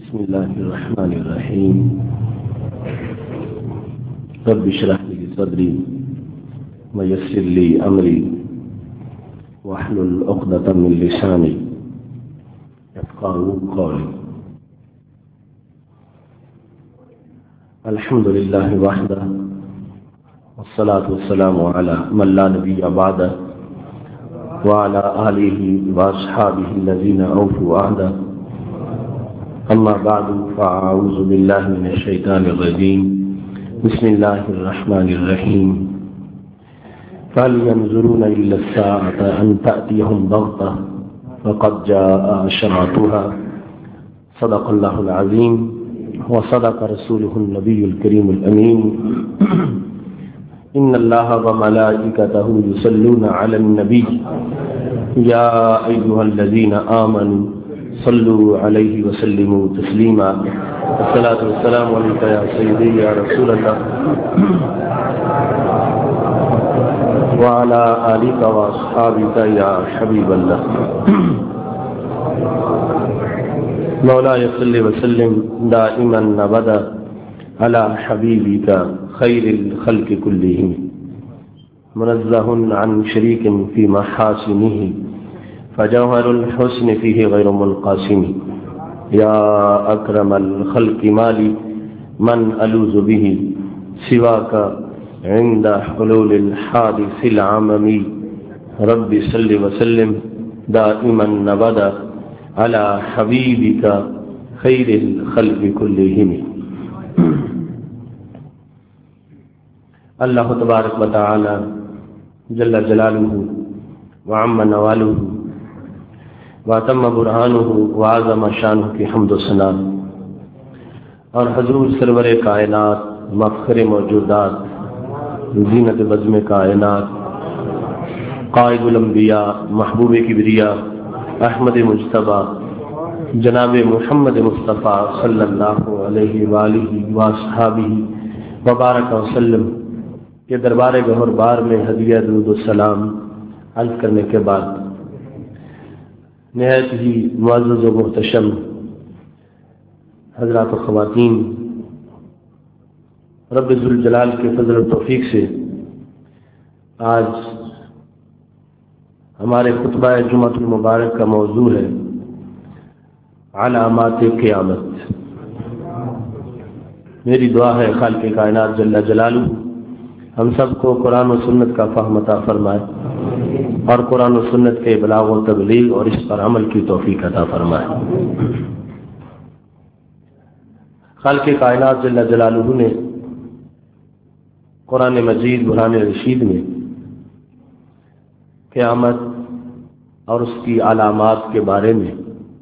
بسم الله الرحمن الرحيم. رب اشرح لي صدري ويسر لي أمري واحلل عقدة من لساني يفقهوا قولي. الحمد لله وحده والصلاة والسلام على من لا نبي بعده وعلى آله وأصحابه الذين أوفوا عهده. أما بعد فأعوذ بالله من الشيطان الرجيم. بسم الله الرحمن الرحيم. فهل ينظرون إلا الساعة أن تأتيهم بغتة فقد جاء أشراطها. صدق الله العظيم وصدق رسوله النبي الكريم الأمين. إن الله وملائكته يصلون على النبي يا أيها الذين آمنوا صلوا عليه وسلموا تسليما. الصلاة والسلام عليك يا سيدي يا رسول الله وعلى آلك وأصحابك يا حبيب الله. مولاي صل وسلم دائما أبدا على حبيبك خير الخلق كلهم منزه عن شريك في محاسنه فجوهر الحسن فيه غير منقسم. يا أكرم الخلق مالي من ألوذ به سواك عند حلول الحادث العممي. رب صل وسلم دائما أبدا على حبيبك خير الخلق كلهم. اللہ تبارک و تعالی جل جلالہ وعم نوالہ واتم برہانہ وعظم شانہ کی حمد و ثنا اور حضور سرور کائنات مفخر موجودات زینت بزم کائنات قائد الانبیاء محبوب کبریاء احمد مجتبیٰ جناب محمد مصطفیٰ صلی اللہ علیہ وآلہ وصحابہ وبارک وسلم کے دربار گہر بار میں ہدیہ درود و سلام عرض کرنے کے بعد نہایت ہی معزز و محتشم حضرات و خواتین، رب ذوالجلال کے فضل و توفیق سے آج ہمارے خطبہ جمعۃ المبارک کا موضوع ہے علامات قیامت. میری دعا ہے خالق کائنات جل جلالہ ہم سب کو قرآن و سنت کا فہم عطا فرمائے اور قرآن و سنت کے ابلاغ و تبلیغ اور اس پر عمل کی توفیق عطا فرمائے. خالق کائنات جل جلالہ نے قرآن مجید برہان رشید میں قیامت اور اس کی علامات کے بارے میں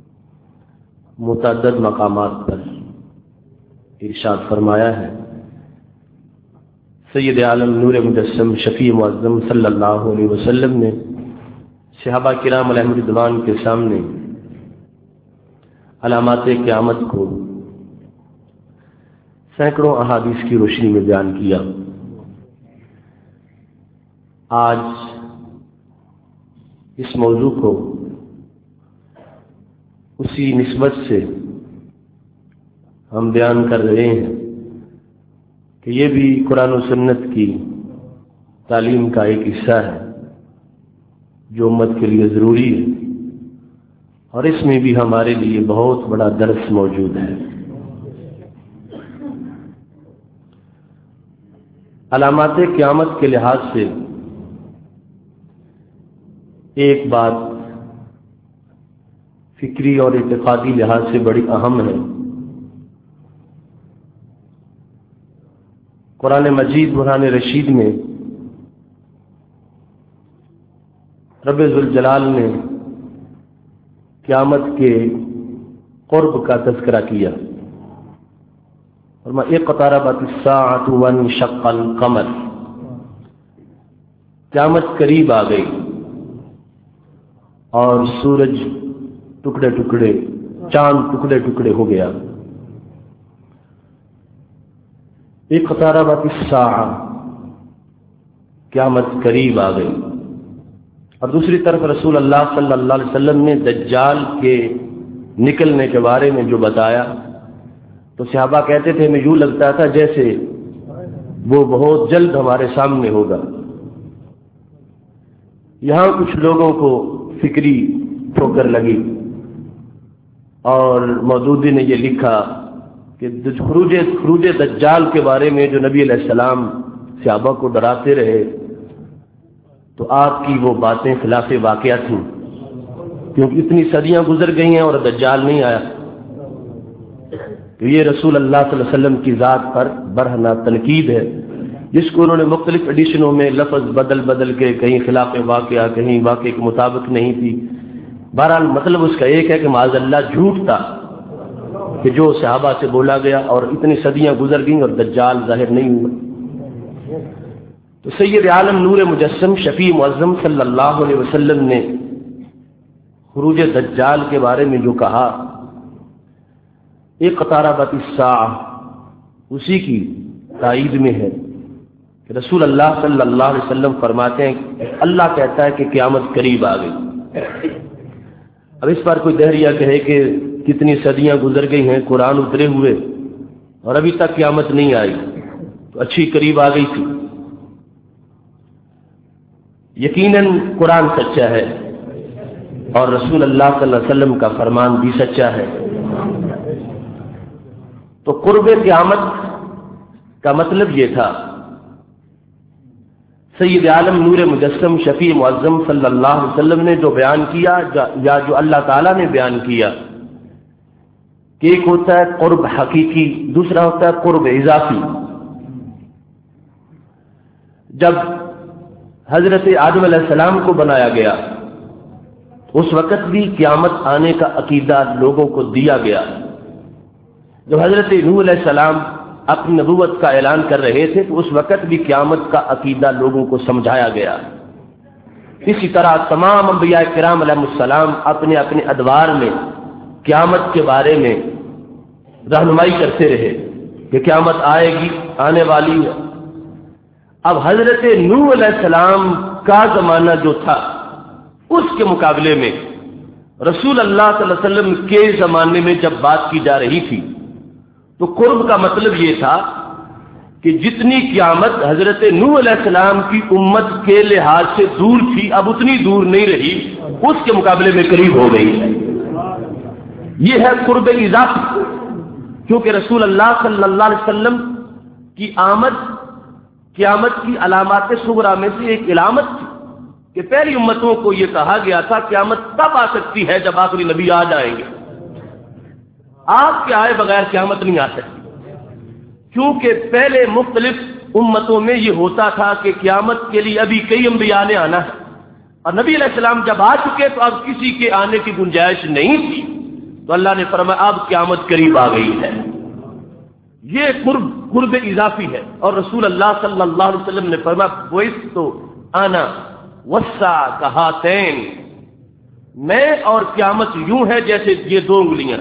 متعدد مقامات پر ارشاد فرمایا ہے. سید عالم نور مجسم شفیع معظم صلی اللہ علیہ وسلم نے صحابہ کرام علیہم رضوان کے سامنے علامات قیامت کو سینکڑوں احادیث کی روشنی میں بیان کیا. آج اس موضوع کو اسی نسبت سے ہم بیان کر رہے ہیں کہ یہ بھی قرآن و سنت کی تعلیم کا ایک حصہ ہے جو امت کے لیے ضروری ہے اور اس میں بھی ہمارے لیے بہت بڑا درس موجود ہے. علامات قیامت کے لحاظ سے ایک بات فکری اور اعتقادی لحاظ سے بڑی اہم ہے. قرآن مجید برہان رشید میں رب ذوالجلال نے قیامت کے قرب کا تذکرہ کیا. فرمایا اقتربت الساعۃ وانشق القمر، قیامت قریب آ گئی اور سورج ٹکڑے ٹکڑے، چاند ٹکڑے ٹکڑے ہو گیا. اقتربت الساعہ، قیامت قریب آ گئی. اور دوسری طرف رسول اللہ صلی اللہ علیہ وسلم نے دجال کے نکلنے کے بارے میں جو بتایا تو صحابہ کہتے تھے ہمیں یوں لگتا تھا جیسے وہ بہت جلد ہمارے سامنے ہوگا۔ یہاں کچھ لوگوں کو فکری ٹھوکر لگی اور مودودی نے یہ لکھا کہ خروج دجال کے بارے میں جو نبی علیہ السلام صحابہ کو ڈراتے رہے تو آپ کی وہ باتیں خلاف واقعہ تھیں، کیونکہ اتنی صدیاں گزر گئی ہیں اور دجال نہیں آیا۔ تو یہ رسول اللہ صلی اللہ علیہ وسلم کی ذات پر برہنہ تنقید ہے، جس کو انہوں نے مختلف ایڈیشنوں میں لفظ بدل کے کہیں خلاف واقعہ، کہیں واقعے کے مطابق نہیں تھی۔ بہرحال مطلب اس کا ایک ہے کہ معاذ اللہ جھوٹ تھا کہ جو صحابہ سے بولا گیا، اور اتنی صدیاں گزر گئیں اور دجال ظاہر نہیں ہوا۔ تو سید عالم نور مجسم شفیع معظم صلی اللہ علیہ وسلم نے خروج دجال کے بارے میں جو کہا، اقتربت الساعہ، اسی کی تائید میں ہے کہ رسول اللہ صلی اللہ علیہ وسلم فرماتے ہیں کہ اللہ کہتا ہے کہ قیامت قریب آ گئی۔ اب اس پر کوئی دہریہ کہے کہ کتنی صدیاں گزر گئی ہیں، قرآن اترے ہوئے اور ابھی تک قیامت نہیں آئی، تو اچھی قریب آ گئی تھی۔ یقیناً قرآن سچا ہے اور رسول اللہ صلی اللہ علیہ وسلم کا فرمان بھی سچا ہے۔ تو قرب قیامت کا مطلب یہ تھا، سید عالم نور مجسم شفیع معظم صلی اللہ علیہ وسلم نے جو بیان کیا یا جو اللہ تعالیٰ نے بیان کیا کہ ایک ہوتا ہے قرب حقیقی، دوسرا ہوتا ہے قرب اضافی۔ جب حضرت آدم علیہ السلام کو بنایا گیا اس وقت بھی قیامت آنے کا عقیدہ لوگوں کو دیا گیا۔ جب حضرت نوح علیہ السلام اپنی نبوت کا اعلان کر رہے تھے تو اس وقت بھی قیامت کا عقیدہ لوگوں کو سمجھایا گیا۔ اسی طرح تمام انبیاء کرام علیہ السلام اپنے اپنے ادوار میں قیامت کے بارے میں رہنمائی کرتے رہے کہ قیامت آئے گی، آنے والی ہے۔ اب حضرت نوح علیہ السلام کا زمانہ جو تھا اس کے مقابلے میں رسول اللہ صلی اللہ علیہ وسلم کے زمانے میں جب بات کی جا رہی تھی تو قرب کا مطلب یہ تھا کہ جتنی قیامت حضرت نوح علیہ السلام کی امت کے لحاظ سے دور تھی اب اتنی دور نہیں رہی، اس کے مقابلے میں قریب ہو گئی ہے۔ یہ ہے قرب اضافی، کیونکہ رسول اللہ صلی اللہ علیہ وسلم کی آمد قیامت کی علامات صغریٰ میں سے ایک علامت تھی کہ پہلی امتوں کو یہ کہا گیا تھا قیامت تب آ سکتی ہے جب آخری نبی آ جائیں گے، آپ کے آئے بغیر قیامت نہیں آ سکتی، کیونکہ پہلے مختلف امتوں میں یہ ہوتا تھا کہ قیامت کے لیے ابھی کئی انبیاء نے آنا ہے، اور نبی علیہ السلام جب آ چکے تو اب کسی کے آنے کی گنجائش نہیں تھی، تو اللہ نے فرمایا اب قیامت قریب آ گئی ہے۔ یہ قرب اضافی ہے، اور رسول اللہ صلی اللہ علیہ وسلم نے فرمایا وَإِذْ أَنَا وَالسَّاعَةُ كَهَاتَيْنِ، میں اور قیامت یوں ہے جیسے یہ دو انگلیاں،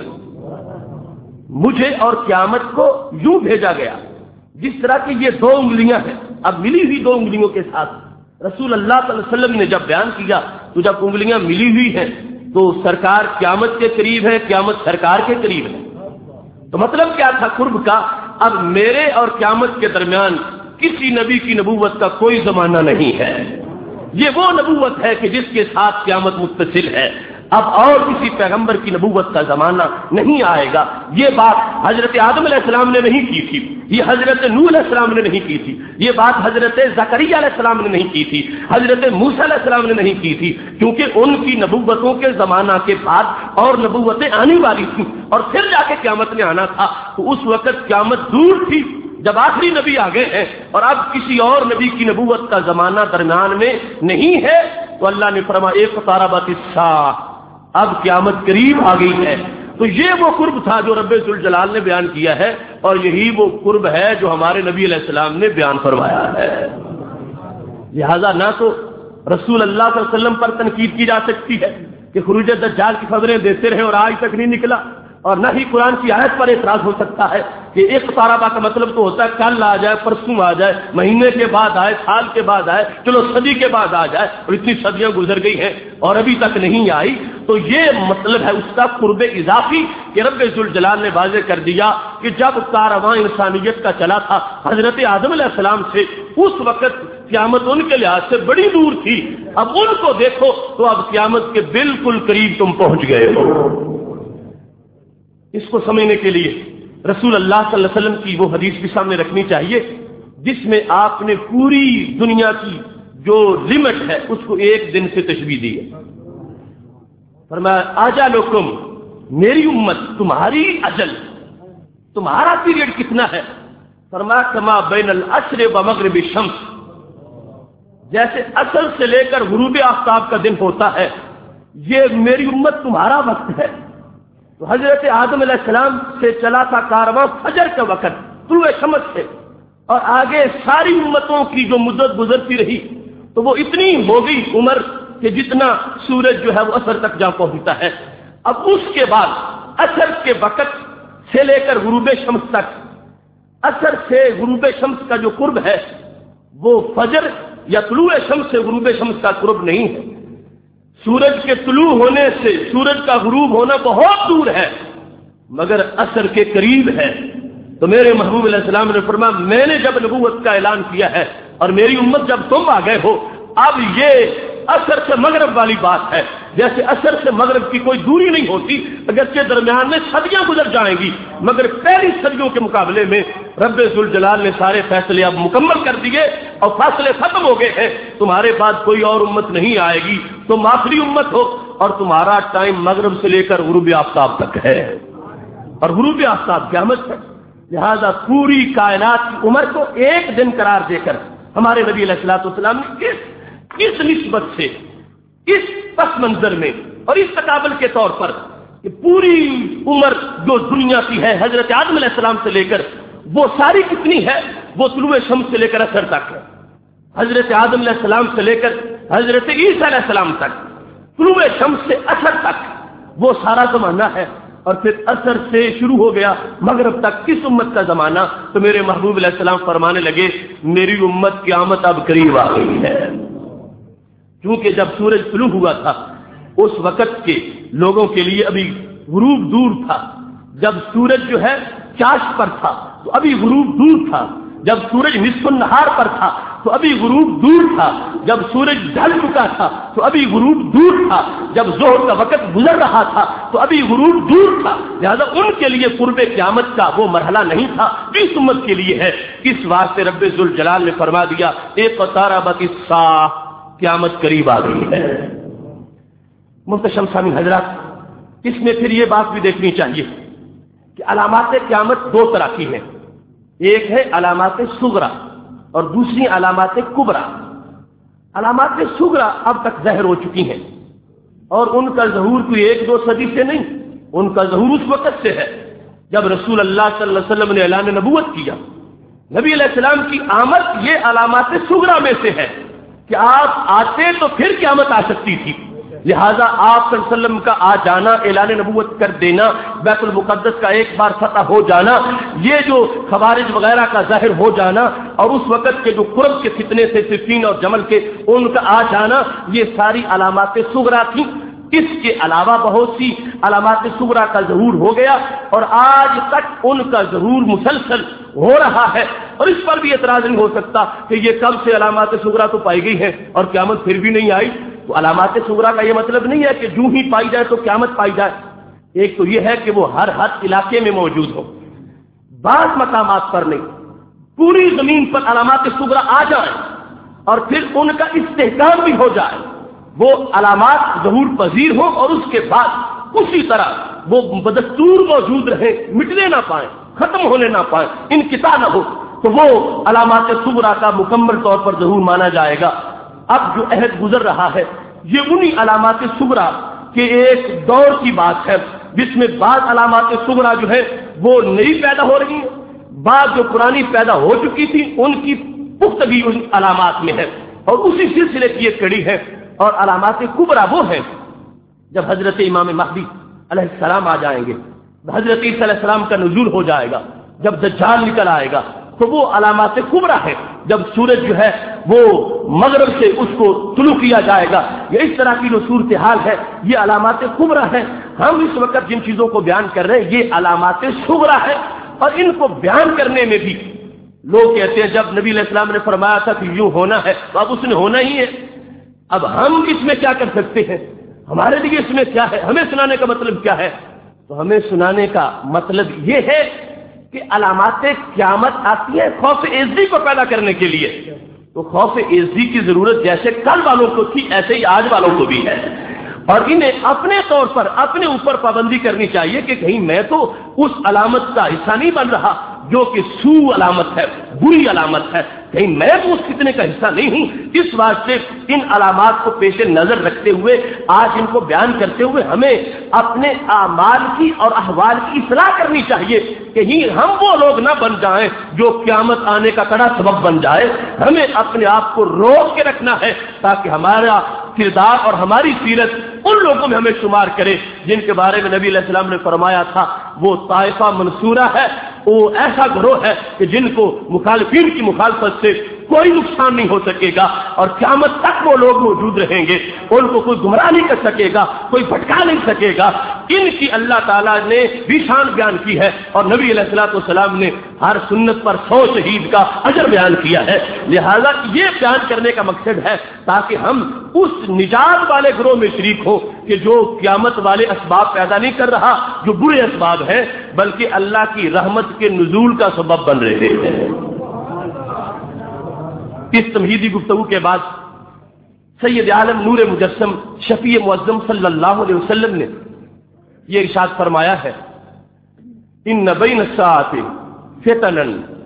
مجھے اور قیامت کو یوں بھیجا گیا جس طرح کہ یہ دو انگلیاں ہیں۔ اب ملی ہوئی دو انگلیوں کے ساتھ رسول اللہ صلی اللہ علیہ وسلم نے جب بیان کیا تو جب انگلیاں ملی ہوئی ہیں تو سرکار قیامت کے قریب ہے، قیامت سرکار کے قریب ہے۔ تو مطلب کیا تھا قرب کا؟ اب میرے اور قیامت کے درمیان کسی نبی کی نبوت کا کوئی زمانہ نہیں ہے، یہ وہ نبوت ہے کہ جس کے ساتھ قیامت متصل ہے، اب اور کسی پیغمبر کی نبوت کا زمانہ نہیں آئے گا۔ یہ بات حضرت آدم علیہ السلام نے نہیں کی تھی، یہ حضرت نوح علیہ السلام نے نہیں کی تھی، یہ بات حضرت زکریا علیہ السلام نے نہیں کی تھی، حضرت موسیٰ علیہ السلام نے نہیں کی تھی، کیونکہ ان کی نبوتوں کے زمانہ کے بعد اور نبوتیں آنے والی تھیں اور پھر جا کے قیامت نے آنا تھا، تو اس وقت قیامت دور تھی جب آخری نبی آ گئے ہیں اور اب کسی اور نبی کی نبوت کا زمانہ درمیان میں نہیں ہے، تو اللہ نے فرمایا اقتربت الساعہ، اب قیامت قریب آ گئی ہے۔ تو یہ وہ قرب تھا جو رب ذوالجلال نے بیان کیا ہے، اور یہی وہ قرب ہے جو ہمارے نبی علیہ السلام نے بیان فرمایا ہے۔ لہذا نہ تو رسول اللہ صلی اللہ علیہ وسلم پر تنقید کی جا سکتی ہے کہ خروج دجال کی خبریں دیتے رہے اور آج تک نہیں نکلا، اور نہ ہی قرآن کی آیت پر اعتراض ہو سکتا ہے کہ اقتربہ کا مطلب تو ہوتا ہے کل آ جائے، پرسوں آ جائے، مہینے کے بعد آئے، سال کے بعد آئے، چلو صدی کے بعد آ جائے، اور اتنی صدیاں گزر گئی ہیں اور ابھی تک نہیں آئی، تو یہ مطلب ہے اس کا قرب اضافی کہ رب ذوالجلال نے واضح کر دیا کہ جب کارواں انسانیت کا چلا تھا حضرت آدم علیہ السلام سے، اس وقت قیامت ان کے لحاظ سے بڑی دور تھی، اب ان کو دیکھو تو اب قیامت کے بالکل قریب تم پہنچ گئے ہو۔ اس کو سمجھنے کے لیے رسول اللہ صلی اللہ علیہ وسلم کی وہ حدیث بھی سامنے رکھنی چاہیے جس میں آپ نے پوری دنیا کی جو لمٹ ہے اس کو ایک دن سے تشبیہ دی ہے۔ فرمایا آجالکم، میری امت، تمہاری اجل، تمہارا پیریڈ کتنا ہے؟ فرمایا کما بین العصر و مغرب الشمس، جیسے عصر سے لے کر غروب آفتاب کا دن ہوتا ہے، یہ میری امت تمہارا وقت ہے۔ تو حضرت آدم علیہ السلام سے چلا تھا کارواں فجر کا وقت طلوع شمس سے، اور آگے ساری امتوں کی جو مدت گزرتی رہی تو وہ اتنی ہو گئی عمر کہ جتنا سورج جو ہے وہ عصر تک جا پہنچتا ہے۔ اب اس کے بعد عصر کے وقت سے لے کر غروب شمس تک، عصر سے غروب شمس کا جو قرب ہے وہ فجر یا طلوع شمس سے غروب شمس کا قرب نہیں ہے۔ سورج کے طلوع ہونے سے سورج کا غروب ہونا بہت دور ہے مگر عصر کے قریب ہے۔ تو میرے محبوب علیہ السلام نے فرمایا میں نے جب نبوت کا اعلان کیا ہے اور میری امت جب تم آ گئے ہو، اب یہ عصر سے مغرب والی بات ہے، جیسے عصر سے مغرب کی کوئی دوری نہیں ہوتی، اگرچہ درمیان میں صدیاں گزر جائیں گی مگر پہلی صدیوں کے مقابلے میں رب ذوالجلال نے سارے فیصلے اب مکمل کر دیے اور فاصلے ختم ہو گئے ہیں۔ تمہارے بعد کوئی اور امت نہیں آئے گی، تم آخری امت ہو، اور تمہارا ٹائم مغرب سے لے کر غروب آفتاب تک ہے، اور غروب آفتاب قیامت ہے۔ لہذا پوری کائنات کی عمر کو ایک دن قرار دے کر ہمارے نبی علیہ الصلوۃ والسلام نے اس نسبت سے، اس پس منظر میں اور اس تقابل کے طور پر کہ پوری عمر جو دنیا کی ہے حضرت آدم علیہ السلام سے لے کر وہ ساری کتنی ہے، وہ طلوع شمس سے لے کر عصر تک ہے۔ حضرت آدم علیہ السلام سے لے کر حضرت عیسیٰ علیہ السلام تک، طلوع شمس سے عصر تک وہ سارا زمانہ ہے، اور پھر عصر سے شروع ہو گیا مغرب تک کس امت کا زمانہ؟ تو میرے محبوب علیہ السلام فرمانے لگے میری امت قیامت اب قریب آ گئی ہے۔ کیونکہ جب سورج طلوع ہوا تھا اس وقت کے لوگوں کے لیے ابھی غروب دور تھا، جب سورج جو ہے چاش پر تھا تو ابھی غروب دور تھا، جب سورج نصف النہار پر تھا تو ابھی غروب دور تھا، جب سورج ڈھل چکا تھا تو ابھی غروب دور تھا، جب ظہر کا وقت گزر رہا تھا تو ابھی غروب دور تھا۔ لہذا ان کے لیے قرب قیامت کا وہ مرحلہ نہیں تھا، اس امت کے لیے ہے۔ اس واسطے رب ذوالجلال نے فرما دیا اقتربت الساعہ، قیامت قریب آ گئی ہے۔ محترم سامعین حضرات، اس میں پھر یہ بات بھی دیکھنی چاہیے کہ علامات قیامت دو طرح کی ہیں، ایک ہے علامات صغرا اور دوسری علامات کبرا۔ علامات صغرا اب تک ظاہر ہو چکی ہیں اور ان کا ظہور کوئی ایک دو صدی سے نہیں، ان کا ظہور اس وقت سے ہے جب رسول اللہ صلی اللہ علیہ وسلم نے اعلان نبوت کیا۔ نبی علیہ السلام کی آمد یہ علامات صغرا میں سے ہے کہ آپ آتے تو پھر قیامت آ سکتی تھی۔ لہذا آپ صلی اللہ علیہ وسلم کا آ جانا، اعلان نبوت کر دینا، بیت المقدس کا ایک بار فتح ہو جانا، یہ جو خوارج وغیرہ کا ظاہر ہو جانا اور اس وقت کے جو قرب کے فتنے سے صفین اور جمل کے ان کا آ جانا، یہ ساری علامات صغرا تھیں۔ اس کے علاوہ بہت سی علامات صغرا کا ظہور ہو گیا اور آج تک ان کا ظہور مسلسل ہو رہا ہے، اور اس پر بھی اعتراض نہیں ہو سکتا کہ یہ کب سے علامات صغرا تو پائی گئی ہے اور قیامت پھر بھی نہیں آئی۔ تو علامات صغرا کا یہ مطلب نہیں ہے کہ جو ہی پائی جائے تو قیامت پائی جائے، ایک تو یہ ہے کہ وہ ہر علاقے میں موجود ہو، بعض مقامات پر نہیں، پوری زمین پر علامات صغرا آ جائیں اور پھر ان کا استحکام بھی ہو جائے، وہ علامات ظہور پذیر ہوں اور اس کے بعد اسی طرح وہ بدستور موجود رہیں، مٹنے نہ پائیں، ختم ہونے نہ پائیں، انقطاع نہ ہو، تو وہ علامات صغرا کا مکمل طور پر ظہور مانا جائے گا۔ اب جو عہد گزر رہا ہے یہ انہی علامات صغرا کے ایک دور کی بات ہے جس میں بعض علامات صغرا جو ہے وہ نئی پیدا ہو رہی ہیں، بعض جو پرانی پیدا ہو چکی تھی ان کی پختگی ان علامات میں ہے، اور اسی سلسلے کی ایک کڑی ہے۔ اور علامات کبرا وہ ہیں جب حضرت امام مہدی علیہ السلام آ جائیں گے، حضرت عیسیٰ علیہ السلام کا نزول ہو جائے گا، جب دجال نکل آئے گا، تو وہ علامات کبریٰ ہے، جب سورج جو ہے وہ مغرب سے اس کو طلوع کیا جائے گا، یہ اس طرح کی جو صورتحال ہے یہ علامات کبریٰ ہے۔ ہم اس وقت جن چیزوں کو بیان کر رہے ہیں یہ علامات صغریٰ ہے، اور ان کو بیان کرنے میں بھی لوگ کہتے ہیں جب نبی علیہ السلام نے فرمایا تھا کہ یوں ہونا ہے تو اب اس نے ہونا ہی ہے، اب ہم اس میں کیا کر سکتے ہیں، ہمارے لیے اس میں کیا ہے، ہمیں سنانے کا مطلب کیا ہے؟ تو ہمیں سنانے کا مطلب یہ ہے کہ علامات قیامت آتی ہے خوف عزی کو پیدا کرنے کے لیے، تو خوف عزی کی ضرورت جیسے کل والوں کو تھی ایسے ہی آج والوں کو بھی ہے، اور انہیں اپنے طور پر اپنے اوپر پابندی کرنی چاہیے کہ کہیں میں تو اس علامت کا حصہ نہیں بن رہا جو کہ سوء علامت ہے، بری علامت ہے، کہیں میں تو اس فتنے کا حصہ نہیں ہوں۔ اس واسطے ان علامات کو پیش نظر رکھتے ہوئے آج ان کو بیان کرتے ہوئے ہمیں اپنے اعمال کی اور احوال کی اصلاح کرنی چاہیے، کہیں ہم وہ لوگ نہ بن جائیں جو قیامت آنے کا کڑا سبب بن جائے۔ ہمیں اپنے آپ کو روک کے رکھنا ہے تاکہ ہمارا کردار اور ہماری سیرت ان لوگوں میں ہمیں شمار کرے جن کے بارے میں نبی علیہ السلام نے فرمایا تھا وہ طائفہ منصورہ ہے، وہ ایسا گروہ ہے کہ جن کو مخالفین کی مخالفت سے کوئی نقصان نہیں ہو سکے گا، اور قیامت تک وہ لوگ موجود رہیں گے، ان کو کوئی گمراہ نہیں کر سکے گا، کوئی بھٹکا نہیں سکے گا۔ ان کی اللہ تعالیٰ نے بھی شان بیان کی ہے، اور نبی علیہ الصلوۃ والسلام نے ہر سنت پر 100 شہید کا اجر بیان کیا ہے۔ لہذا یہ بیان کرنے کا مقصد ہے تاکہ ہم اس نجات والے گروہ میں شریک ہوں کہ جو قیامت والے اسباب پیدا نہیں کر رہا جو برے اسباب ہیں، بلکہ اللہ کی رحمت کے نزول کا سبب بن رہے ہیں۔ اس تمہیدی گفتگو کے بعد سید عالم نور مجسم شفیع معظم صلی اللہ علیہ وسلم نے یہ ارشاد فرمایا ہے، ان بین الساعۃ فتنا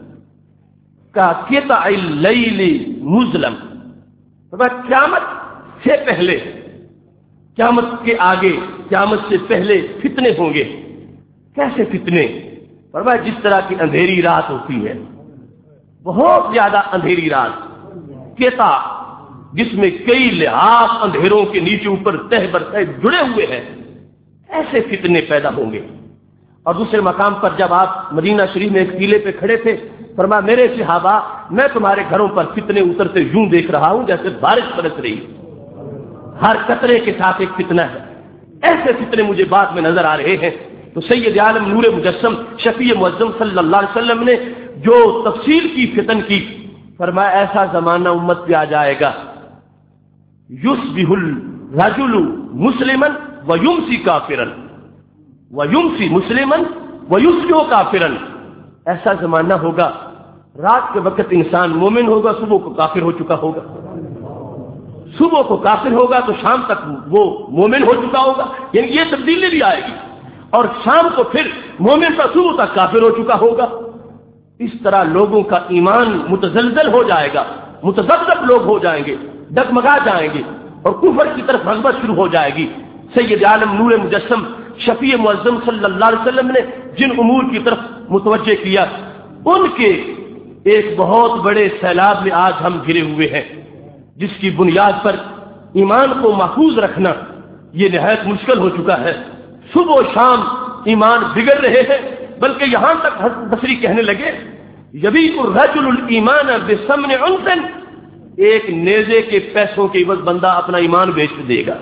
کقطع اللیل مظلم، قیامت سے پہلے، قیامت کے آگے، قیامت سے پہلے فتنے ہوں گے۔ کیسے فتنے؟ فرمایا جس طرح کی اندھیری رات ہوتی ہے، بہت زیادہ اندھیری رات، قطع جس میں کئی لحاظ اندھیروں کے نیچے اوپر تہ بر تہ جڑے ہوئے ہیں، ایسے فتنے پیدا ہوں گے۔ اور دوسرے مقام پر جب آپ مدینہ شریف میں ایک ٹیلے پہ کھڑے تھے، فرمایا میرے صحابہ میں تمہارے گھروں پر فتنے اترتے یوں دیکھ رہا ہوں جیسے بارش برس رہی، ہر قطرے کے ساتھ ایک فتنہ ہے، ایسے فتنے مجھے بعد میں نظر آ رہے ہیں۔ تو سید عالم نور مجسم شفیع معظم صلی اللہ علیہ وسلم نے جو تفصیل کی فتن کی، فرمایا ایسا زمانہ امت پہ آ جائے گا یصبح الرجل مسلما ویمسی کافرا ویمسی مسلما ویصبح کافرا، ایسا زمانہ ہوگا رات کے وقت انسان مومن ہوگا، صبح کو کافر ہو چکا ہوگا، صبح کو کافر ہوگا تو شام تک وہ مومن ہو چکا ہوگا، یعنی یہ تبدیلی بھی آئے گی، اور شام کو پھر مومن کا صبح تک کافر ہو چکا ہوگا۔ اس طرح لوگوں کا ایمان متزلزل ہو جائے گا، متذبذب لوگ ہو جائیں گے، ڈگمگا جائیں گے، اور کفر کی طرف رغبت شروع ہو جائے گی۔ سید عالم نور مجسم شفیع معظم صلی اللہ علیہ وسلم نے جن امور کی طرف متوجہ کیا، ان کے ایک بہت بڑے سیلاب میں آج ہم گھرے ہوئے ہیں، جس کی بنیاد پر ایمان کو محفوظ رکھنا یہ نہایت مشکل ہو چکا ہے۔ صبح و شام ایمان بگڑ رہے ہیں، بلکہ یہاں تک حسن بصری کہنے لگے یبیع الرجل الایمان بثمن عنف، ایک نیزے کے پیسوں کے عوض بندہ اپنا ایمان بیچ دے گا۔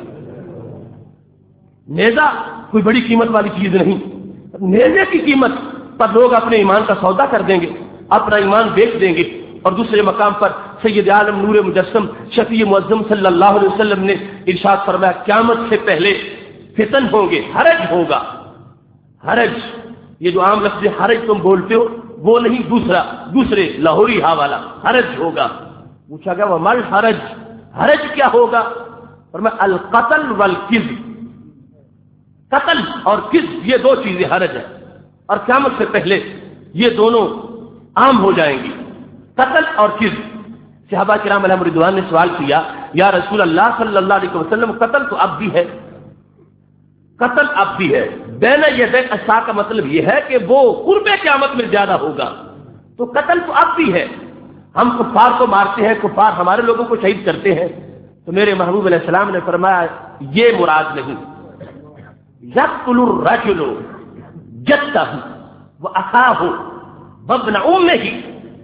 نیزہ کوئی بڑی قیمت والی چیز نہیں، نیزے کی قیمت پر لوگ اپنے ایمان کا سودا کر دیں گے، اپنا ایمان بیچ دیں گے۔ اور دوسرے مقام پر سید عالم نور مجسم شفیع معظم صلی اللہ علیہ وسلم نے ارشاد فرمایا قیامت سے پہلے فتن ہوں گے، حرج ہوگا۔ حرج، یہ جو عام لفظ حرج تم بولتے ہو وہ نہیں، دوسرے لاہوری حوالہ حرج ہوگا۔ پوچھا گیا وما الحرج، حرج کیا ہوگا؟ فرمایا القتل والکذب، قتل اور کذب یہ دو چیزیں حرج ہیں، اور قیامت سے پہلے یہ دونوں عام ہو جائیں گی، قتل اور کذب۔ صحابہ کرام علیہم رضوان نے سوال کیا یا رسول اللہ صلی اللہ علیہ وسلم قتل تو اب بھی ہے، قتل اب بھی ہے، بین یدی عصا کا مطلب یہ ہے کہ وہ قرب قیامت میں زیادہ ہوگا، تو قتل تو اب بھی ہے، ہم کفار کو مارتے ہیں، کفار ہمارے لوگوں کو شہید کرتے ہیں۔ تو میرے محبوب علیہ السلام نے فرمایا یہ مراد نہیں، یقتل الرجل جدہ واخاہ وابن امہ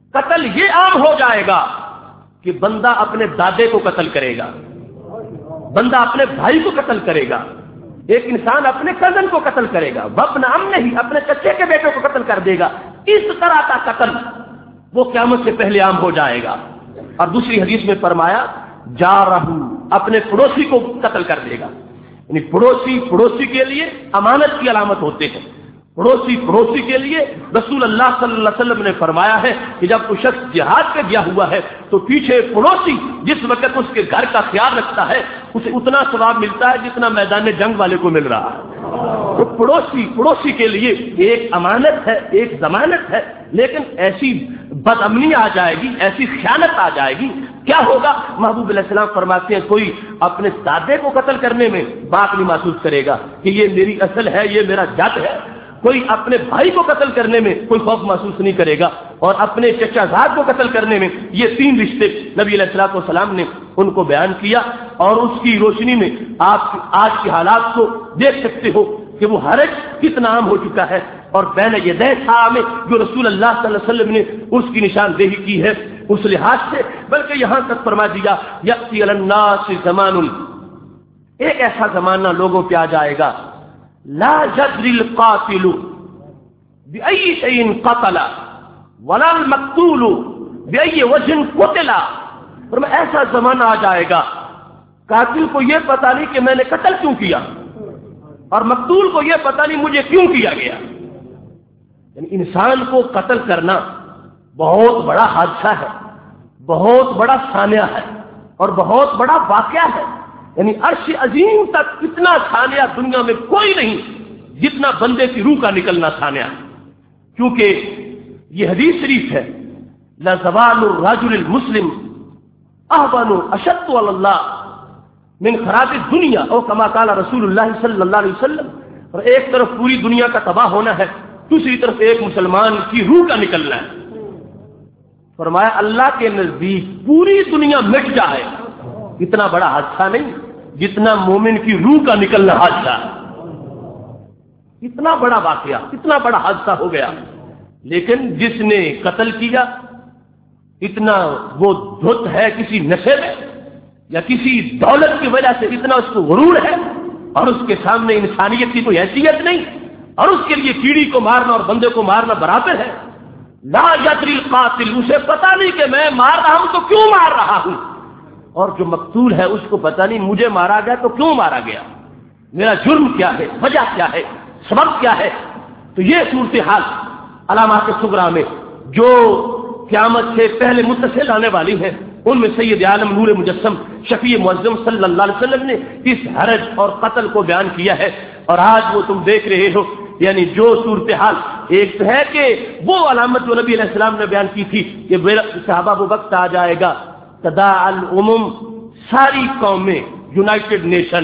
قتل یہ عام ہو جائے گا کہ بندہ اپنے دادے کو قتل کرے گا، بندہ اپنے بھائی کو قتل کرے گا، ایک انسان اپنے کزن کو قتل کرے گا، وہ اپنا نہیں اپنے چچے کے بیٹے کو قتل کر دے گا. اس طرح کا قتل وہ قیامت سے پہلے عام ہو جائے گا. اور دوسری حدیث میں فرمایا جارہو، اپنے پڑوسی کو قتل کر دے گا. یعنی پڑوسی کے لیے امانت کی علامت ہوتے ہیں. پڑوسی کے لیے رسول اللہ صلی اللہ علیہ وسلم نے فرمایا ہے کہ جب کوئی شخص جہاد پہ گیا ہوا ہے تو پیچھے پڑوسی جس وقت اس کے گھر کا خیال رکھتا ہے اسے اتنا ثواب ملتا ہے جتنا میدان جنگ والے کو مل رہا ہے. تو پڑوسی کے لیے ایک امانت ہے، ایک ضمانت ہے. لیکن ایسی بد امنی آ جائے گی، ایسی خیانت آ جائے گی، کیا ہوگا؟ محبوب علیہ السلام فرماتے ہیں کوئی اپنے دادے کو قتل کرنے میں باک نہیں محسوس کرے گا کہ یہ میری اصل ہے، یہ میرا جد ہے. کوئی اپنے بھائی کو قتل کرنے میں کوئی خوف محسوس نہیں کرے گا. اور اپنے چچا زاد کو قتل کرنے میں یہ 3 رشتے نبی علیہ الصلوۃ والسلام نے ان کو بیان کیا. اور اس کی روشنی میں آپ آج کے حالات کو دیکھ سکتے ہو کہ وہ حرج کتنا عام ہو چکا ہے. اور بین یدی ساعہ میں جو رسول اللہ صلی اللہ علیہ وسلم نے اس کی نشاندہی کی ہے اس لحاظ سے، بلکہ یہاں تک فرما دیا یأتی علی الناس زمان، ایک ایسا زمانہ لوگوں پہ آ جائے گا لا یدری القاتل بأي شيء قتل ولا المقتول بأي وجه قتل. اور ایسا زمانہ آ جائے گا قاتل کو یہ پتا نہیں کہ میں نے قتل کیوں کیا، اور مقتول کو یہ پتا نہیں مجھے کیوں کیا گیا. یعنی انسان کو قتل کرنا بہت بڑا حادثہ ہے، بہت بڑا ثانیہ ہے اور بہت بڑا واقعہ ہے. یعنی عرش عظیم تک اتنا ثانیہ دنیا میں کوئی نہیں جتنا بندے کی روح کا نکلنا ثانیہ. کیونکہ یہ حدیث شریف ہے لزوال الرجل المسلم اهون اشد علی اللہ من خراب الدنیا او کما قال رسول اللہ صلی اللہ علیہ وسلم. اور ایک طرف پوری دنیا کا تباہ ہونا ہے، دوسری طرف ایک مسلمان کی روح کا نکلنا ہے. فرمایا اللہ کے نزدیک پوری دنیا مٹ جائے اتنا بڑا حادثہ نہیں جتنا مومن کی روح کا نکلنا حادثہ. اتنا بڑا واقعہ، اتنا بڑا حادثہ ہو گیا. لیکن جس نے قتل کیا اتنا وہ دھت ہے کسی نشے میں یا کسی دولت کی وجہ سے، اتنا اس کو غرور ہے اور اس کے سامنے انسانیت کی کوئی حیثیت نہیں، اور اس کے لیے کیڑی کو مارنا اور بندے کو مارنا برابر ہے. لا یدری القاتل، اسے پتا نہیں کہ میں مار رہا ہوں تو کیوں مار رہا ہوں، اور جو مقتول ہے اس کو پتا نہیں مجھے مارا گیا تو کیوں مارا گیا، میرا جرم کیا ہے، وجہ کیا ہے، سبب کیا ہے. تو یہ صورتحال علامات صغریٰ میں جو قیامت سے پہلے متصل آنے والی ہیں ان میں سید عالم نور مجسم شفیع معظم صلی اللہ علیہ وسلم نے اس حرج اور قتل کو بیان کیا ہے. اور آج وہ تم دیکھ رہے ہو، یعنی جو صورتحال ایک تو ہے کہ وہ علامت جو نبی علیہ السلام نے بیان کی تھی کہ صحابہ وہ وقت آ جائے گا تداعی الامم، ساری قومیں یونائٹڈ نیشن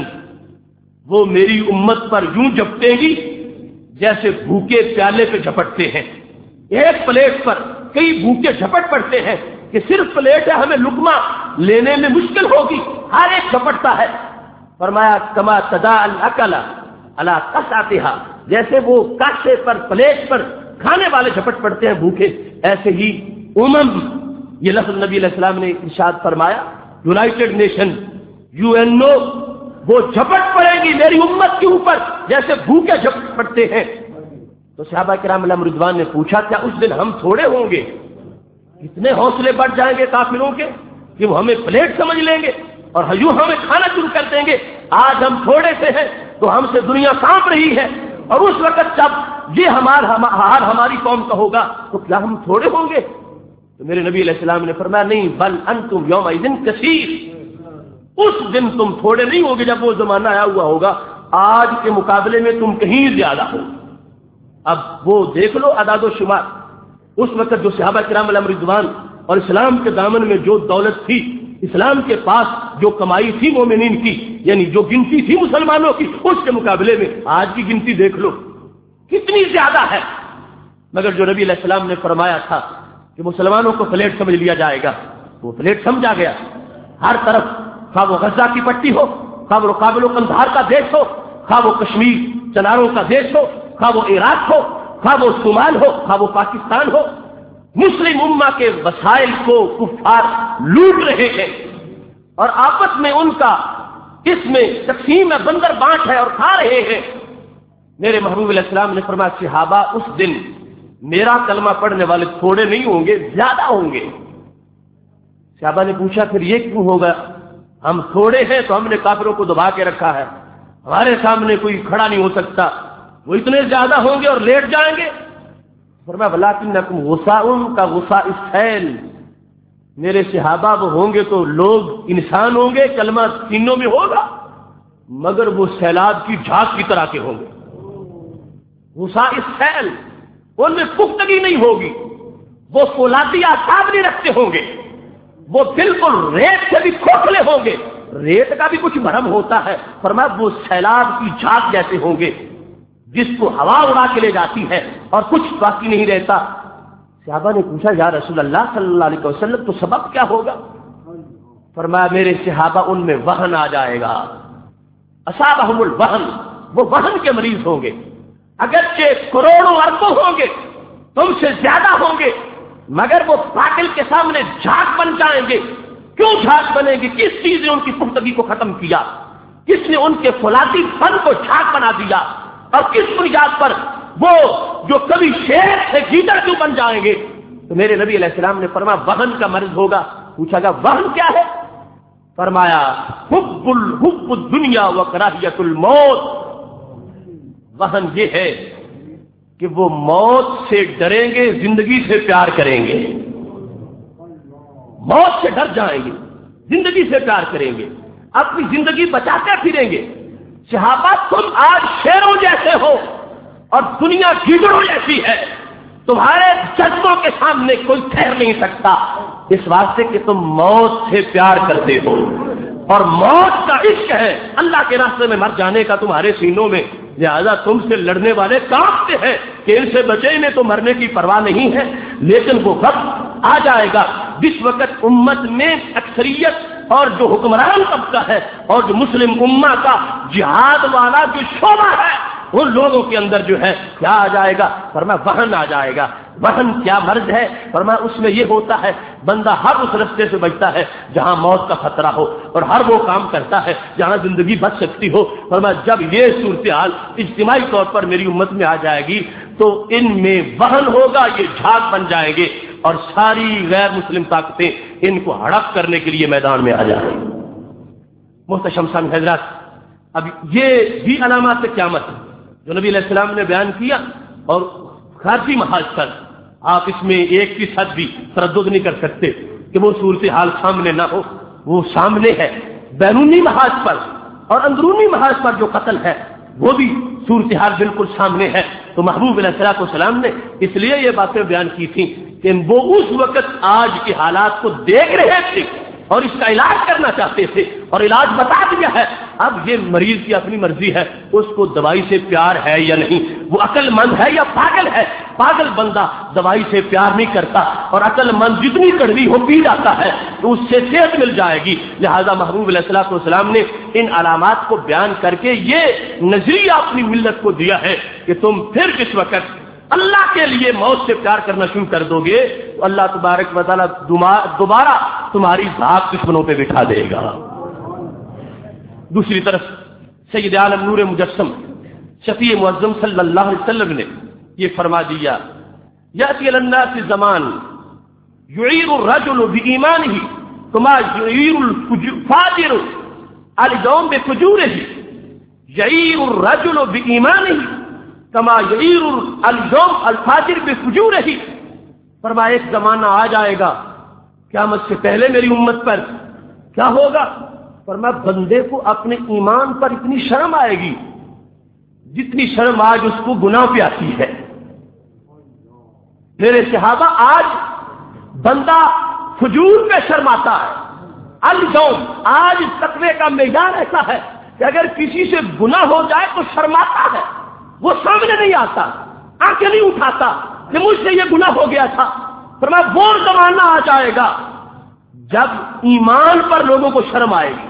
وہ میری امت پر یوں جھپٹیں گی جیسے بھوکے پیالے پہ جھپٹتے ہیں. ایک پلیٹ پر کئی بھوکے جھپٹ پڑتے ہیں کہ صرف پلیٹ ہے، ہمیں لقمہ لینے میں مشکل ہوگی، ہر ایک جھپٹتا ہے. فرمایا کما تداعی الاکل علی قصعتها، جیسے وہ کاشے پر پلیٹ پر کھانے والے جھپٹ پڑتے ہیں بھوکے، ایسے ہی امم، یہ لفظ نبی علیہ السلام نے ارشاد فرمایا یونائٹڈ نیشن UNO وہ جھپٹ پڑے گی میری امت کے اوپر جیسے بھوکے جھپٹ پڑتے ہیں. تو صحابہ کرام علیہم رضوان نے پوچھا کیا اس دن ہم تھوڑے ہوں گے؟ کتنے حوصلے بڑھ جائیں گے کافروں کے کہ وہ ہمیں پلیٹ سمجھ لیں گے اور یوں ہمیں کھانا شروع کر دیں گے. آج ہم تھوڑے سے ہیں تو ہم سے دنیا کانپ رہی ہے، اور اس وقت جب یہ ہماری قوم کا ہوگا تو کیا ہم تھوڑے ہوں گے؟ تو میرے نبی علیہ السلام نے فرمایا نہیں، بل انتم یومئذ کثیر، اس دن تم تھوڑے نہیں ہوگے جب وہ زمانہ آیا ہوا ہوگا، آج کے مقابلے میں تم کہیں زیادہ ہو. اب وہ دیکھ لو اعداد و شمار، اس وقت جو صحابہ کرام علیہم رضوان اور اسلام کے دامن میں جو دولت تھی، اسلام کے پاس جو کمائی تھی مومنین کی، یعنی جو گنتی تھی مسلمانوں کی، اس کے مقابلے میں آج کی گنتی دیکھ لو کتنی زیادہ ہے. مگر جو نبی علیہ السلام نے فرمایا تھا کہ مسلمانوں کو پلیٹ سمجھ لیا جائے گا، وہ پلیٹ سمجھا گیا. ہر طرف خواہ وہ غزہ کی پٹی ہو، خواہ وہ قابل و قندھار کا دیش ہو، خواہ وہ کشمیر چناروں کا دیش ہو، خواہ وہ عراق ہو، خواہ وہ صومال ہو، خواہ وہ پاکستان ہو، مسلم امہ کے وسائل کو کفار لوٹ رہے ہیں اور آپس میں ان کا اس میں تقسیم ہے، بندر بانٹ ہے اور کھا رہے ہیں۔ میرے محبوب علیہ السلام نے فرمایا صحابہ اس دن میرا کلمہ پڑھنے والے تھوڑے نہیں ہوں گے، زیادہ ہوں گے۔ صحابہ نے پوچھا پھر یہ کیوں ہوگا؟ ہم تھوڑے ہیں تو ہم نے کافروں کو دبا کے رکھا ہے، ہمارے سامنے کوئی کھڑا نہیں ہو سکتا، وہ اتنے زیادہ ہوں گے اور لیٹ جائیں گے۔ فرمایا ولکنکم غثاء کا غصہ السیل، میرے صحابہ وہ ہوں گے تو لوگ انسان ہوں گے، کلمہ سینوں میں ہوگا، مگر وہ سیلاب کی جھاگ کی طرح کے ہوں گے۔ غصاء السیل، ان میں پختگی نہیں ہوگی، وہ فولادی اعصاب نہیں رکھتے ہوں گے، وہ بالکل ریت سے بھی کھوکھلے ہوں گے، ریت کا بھی کچھ بھرم ہوتا ہے۔ فرمایا وہ سیلاب کی جھاگ جیسے ہوں گے جس کو ہوا اڑا کے لے جاتی ہے اور کچھ باقی نہیں رہتا۔ صحابہ نے پوچھا یا رسول اللہ صلی اللہ علیہ وسلم تو سبب کیا ہوگا؟ فرمایا میرے صحابہ ان میں وہن آ جائے گا، اصابہم الوہن، وہ وہن کے مریض ہوں گے، اگرچہ کروڑوں اربوں ہوں گے، تم سے زیادہ ہوں گے، مگر وہ باطل کے سامنے جھاگ بن جائیں گے۔ کیوں جھاگ بنے گی؟ کس چیز نے ان کی پختگی کو ختم کیا؟ کس نے ان کے فولادی فن کو جھاگ بنا دیا؟ اور کس بنیاد پر وہ جو کبھی شیر سے گیدڑ کیوں بن جائیں گے؟ تو میرے نبی علیہ السلام نے فرمایا وہن کا مرض ہوگا۔ پوچھا گیا وہن کیا ہے؟ فرمایا حب الدنیا و کراہیت الموت، وہن یہ ہے کہ وہ موت سے ڈریں گے، زندگی سے پیار کریں گے، موت سے ڈر جائیں گے، زندگی سے پیار کریں گے، اپنی زندگی بچاتے پھریں گے۔ صحابہ تم آج شیروں جیسے ہو اور دنیا گیدڑوں جیسی ہے، تمہارے جذبوں کے سامنے کوئی ٹھہر نہیں سکتا، اس واسطے کہ تم موت سے پیار کرتے ہو اور موت کا عشق ہے، اللہ کے راستے میں مر جانے کا تمہارے سینوں میں، لہذا تم سے لڑنے والے کانپتے ہیں کہ ان سے بچے، انہیں تو مرنے کی پرواہ نہیں ہے۔ لیکن وہ وقت آ جائے گا جس وقت امت میں اکثریت اور جو حکمران طبقہ ہے اور جو مسلم امہ کا جہاد والا جو شعبہ ہے ان لوگوں کے اندر جو ہے کیا آ جائے گا؟ فرمایا وہن آ جائے گا۔ وہن کیا مرض ہے؟ فرمایا اس میں یہ ہوتا ہے بندہ ہر اس رستے سے بچتا ہے جہاں موت کا خطرہ ہو اور ہر وہ کام کرتا ہے جہاں زندگی بچ سکتی ہو۔ فرمایا جب یہ صورتحال اجتماعی طور پر میری امت میں آ جائے گی تو ان میں وہن ہوگا، یہ جھاگ بن جائیں گے اور ساری غیر مسلم طاقتیں ان کو ہڑپ کرنے کے لیے میدان میں آ جائیں گے۔ محتشم سامع حضرات، اب یہ بھی علامات قیامت ہے جو نبی علیہ السلام نے بیان کیا، اور خارجی محاذ پر آپ اس میں 1% بھی تردد نہیں کر سکتے کہ وہ صورتحال سامنے نہ ہو، وہ سامنے ہے۔ بیرونی محاذ پر اور اندرونی محاذ پر جو قتل ہے وہ بھی صورتحال بالکل سامنے ہے۔ تو محبوب علیہ السلام نے اس لیے یہ باتیں بیان کی تھیں کہ وہ اس وقت آج کے حالات کو دیکھ رہے تھے اور اس کا علاج کرنا چاہتے تھے اور علاج بتا دیا ہے۔ اب یہ مریض کی اپنی مرضی ہے، اس کو دوائی سے پیار ہے یا نہیں، وہ عقل مند ہے یا پاگل ہے۔ پاگل بندہ دوائی سے پیار نہیں کرتا اور عقل مند جتنی کڑوی ہو پی جاتا ہے تو اس سے صحت مل جائے گی۔ لہذا محبوب علیہ السلام نے ان علامات کو بیان کر کے یہ نظریہ اپنی ملت کو دیا ہے کہ تم پھر جس وقت اللہ کے لیے موت سے پیار کرنا شروع کر دو گے تو اللہ تبارک و تعالیٰ دوبارہ تمہاری بھاگ دشمنوں پہ بٹھا دے گا۔ دوسری طرف سید عالم نور مجسم شفیع معظم صلی اللہ علیہ وسلم نے یہ فرما دیا یأتی علی الناس زمان یعیر الرجل بإیمانہ کما یعیر الفاجر اليوم بفجورہ، یعیر الرجل بإیمانہ کما یعیر اليوم الفاجر بفجورہ۔ فرمایا ایک زمانہ آ جائے گا قیامت سے پہلے میری امت پر، کیا ہوگا؟ فرمایا بندے کو اپنے ایمان پر اتنی شرم آئے گی جتنی شرم آج اس کو گناہ پہ آتی ہے۔ میرے صحابہ آج بندہ فجور پہ شرماتا ہے، اليوم آج تقوی کا معیار ایسا ہے کہ اگر کسی سے گناہ ہو جائے تو شرماتا ہے، وہ سامنے نہیں آتا، آنکھیں نہیں اٹھاتا کہ مجھ سے یہ گناہ ہو گیا تھا۔ فرمایا وہ زمانہ آ جائے گا جب ایمان پر لوگوں کو شرم آئے گی،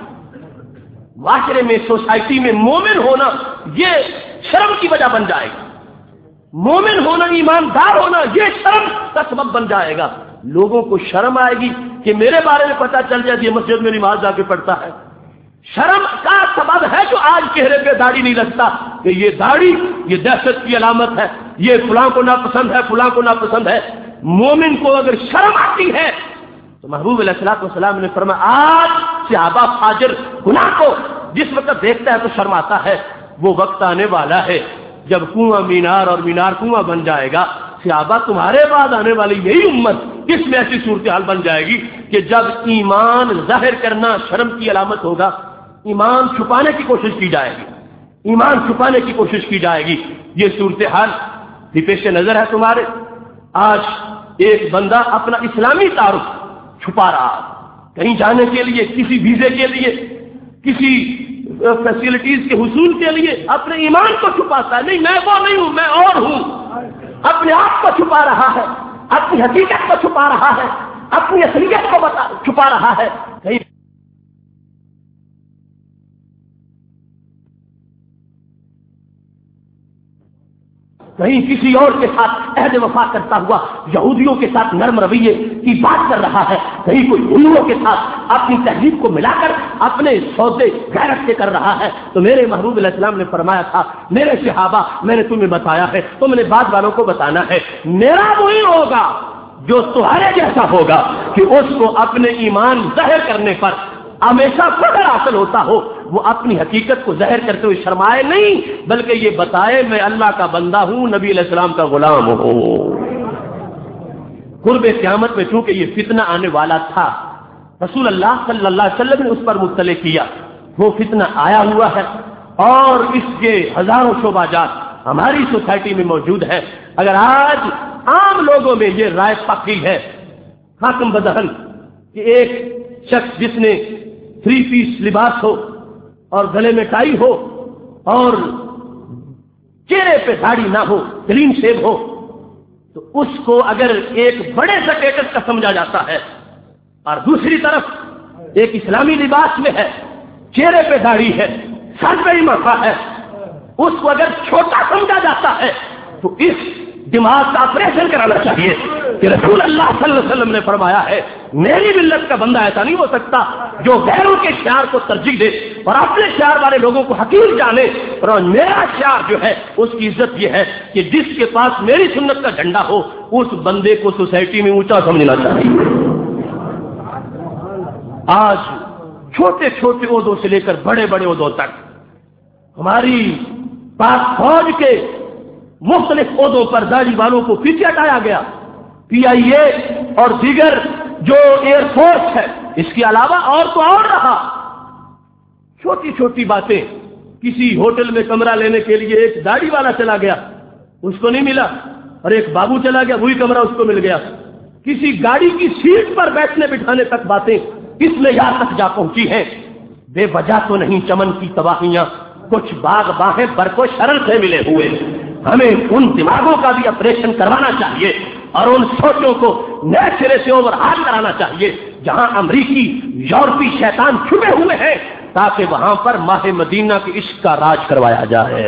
معاشرے میں سوسائٹی میں مومن ہونا یہ شرم کی وجہ بن جائے گا۔ مومن ہونا، ایماندار ہونا، یہ شرم کا سبب بن جائے گا. لوگوں کو شرم آئے گی کہ میرے بارے میں پتہ چل جائے یہ مسجد میں نماز جا کے پڑھتا ہے. شرم کا سبب ہے جو آج چہرے پہ داڑھی نہیں رکھتا کہ یہ داڑھی یہ دہشت کی علامت ہے، یہ فلاں کو ناپسند ہے، فلاں کو ناپسند ہے. مومن کو اگر شرم آتی ہے تو محبوب علیہ الصلوۃ والسلام نے فرمایا آج صحابہ فاجر گناہ کو جس وقت دیکھتا ہے تو شرم آتا ہے. وہ وقت آنے والا ہے جب کنواں مینار اور مینار کنواں بن جائے گا. صحابہ تمہارے بعد آنے والی یہی امت اس میں ایسی صورتحال بن جائے گی کہ جب ایمان ظاہر کرنا شرم کی علامت ہوگا، ایمان چھپانے کی کوشش کی جائے گی، ایمان چھپانے کی کوشش کی جائے گی. یہ صورتحال بھی پیش نظر ہے تمہارے. آج ایک بندہ اپنا اسلامی تعارف چھپا رہا، کہیں جانے کے لیے، کسی ویزے کے لیے، کسی فیسلٹیز کے حصول کے لیے اپنے ایمان کو چھپاتا ہے. نہیں میں وہ نہیں ہوں، میں اور ہوں. اپنے آپ کو چھپا رہا ہے، اپنی حقیقت کو چھپا رہا ہے، اپنی اصلیت کو چھپا رہا ہے. کہیں کسی اور کے ساتھ عہد وفا کرتا ہوا یہودیوں کے ساتھ نرم رویے کی بات کر رہا ہے، کہیں کوئی ہندوؤں کے ساتھ اپنی تہذیب کو ملا کر اپنے سودے غیرت کے کر رہا ہے. تو میرے محبوب علیہ السلام نے فرمایا تھا میرے صحابہ میں نے تمہیں بتایا ہے، تم نے بعد والوں کو بتانا ہے. میرا وہی ہوگا جو تمہارے جیسا ہوگا کہ اس کو اپنے ایمان ظاہر کرنے پر ہمیشہ فخر حاصل ہوتا ہو، وہ اپنی حقیقت کو ظاہر کرتے ہوئے شرمائے نہیں بلکہ یہ بتائے میں اللہ کا بندہ ہوں، نبی علیہ السلام کا غلام ہوں. قرب قیامت میں چونکہ یہ فتنہ آنے والا تھا، رسول اللہ صلی اللہ علیہ وسلم نے اس پر مطلع کیا. وہ فتنہ آیا ہوا ہے اور اس کے ہزاروں شعبہ جات ہماری سوسائٹی میں موجود ہے. اگر آج عام لوگوں میں یہ رائے پکی ہے حاکم بدہن کہ ایک شخص جس نے 3 پیس لباس ہو اور گلے میں ٹائی ہو اور چہرے پہ داڑھی نہ ہو، کلین شیو ہو، تو اس کو اگر ایک بڑے سٹیٹس کا سمجھا جاتا ہے، اور دوسری طرف ایک اسلامی لباس میں ہے، چہرے پہ داڑھی ہے، سر پہ مسا ہے، اس کو اگر چھوٹا سمجھا جاتا ہے تو اس دماغ کا آپریشن کرانا چاہیے کہ رسول اللہ صلی اللہ علیہ وسلم نے فرمایا ہے میری ملت کا بندہ ایسا نہیں ہو سکتا جو غیروں کے شعار کو ترجیح دے اور اپنے شعار والے لوگوں کو حقیر جانے. اور میرا شعار جو ہے اس کی عزت یہ ہے کہ جس کے پاس میری سنت کا جھنڈا ہو اس بندے کو سوسائٹی میں اونچا سمجھنا چاہیے. آج چھوٹے چھوٹے عہدوں سے لے کر بڑے بڑے عہدوں تک ہماری پاک فوج کے مختلف عہدوں پر داڑھی والوں کو پیچھے ہٹایا گیا. PIA اور دیگر جو ایئر فورس ہے اس کے علاوہ اور تو اور رہا. چھوٹی چھوٹی باتیں، کسی ہوٹل میں کمرہ لینے کے لیے ایک داڑھی والا چلا گیا اس کو نہیں ملا اور ایک بابو چلا گیا وہی کمرہ اس کو مل گیا. کسی گاڑی کی سیٹ پر بیٹھنے بٹھانے تک باتیں اس میں یہاں تک جا پہنچی ہیں. بے وجہ تو نہیں چمن کی تباہیاں، کچھ باغ باہیں برقو شرر سے ملے ہوئے. ہمیں ان دماغوں کا بھی آپریشن کروانا چاہیے اور ان سوچوں کو نئے سرے سے اوور ہال کرانا چاہیے جہاں امریکی یورپی شیطان چھپے ہوئے ہیں تاکہ وہاں پر ماہ مدینہ کے عشق کا راج کروایا جائے.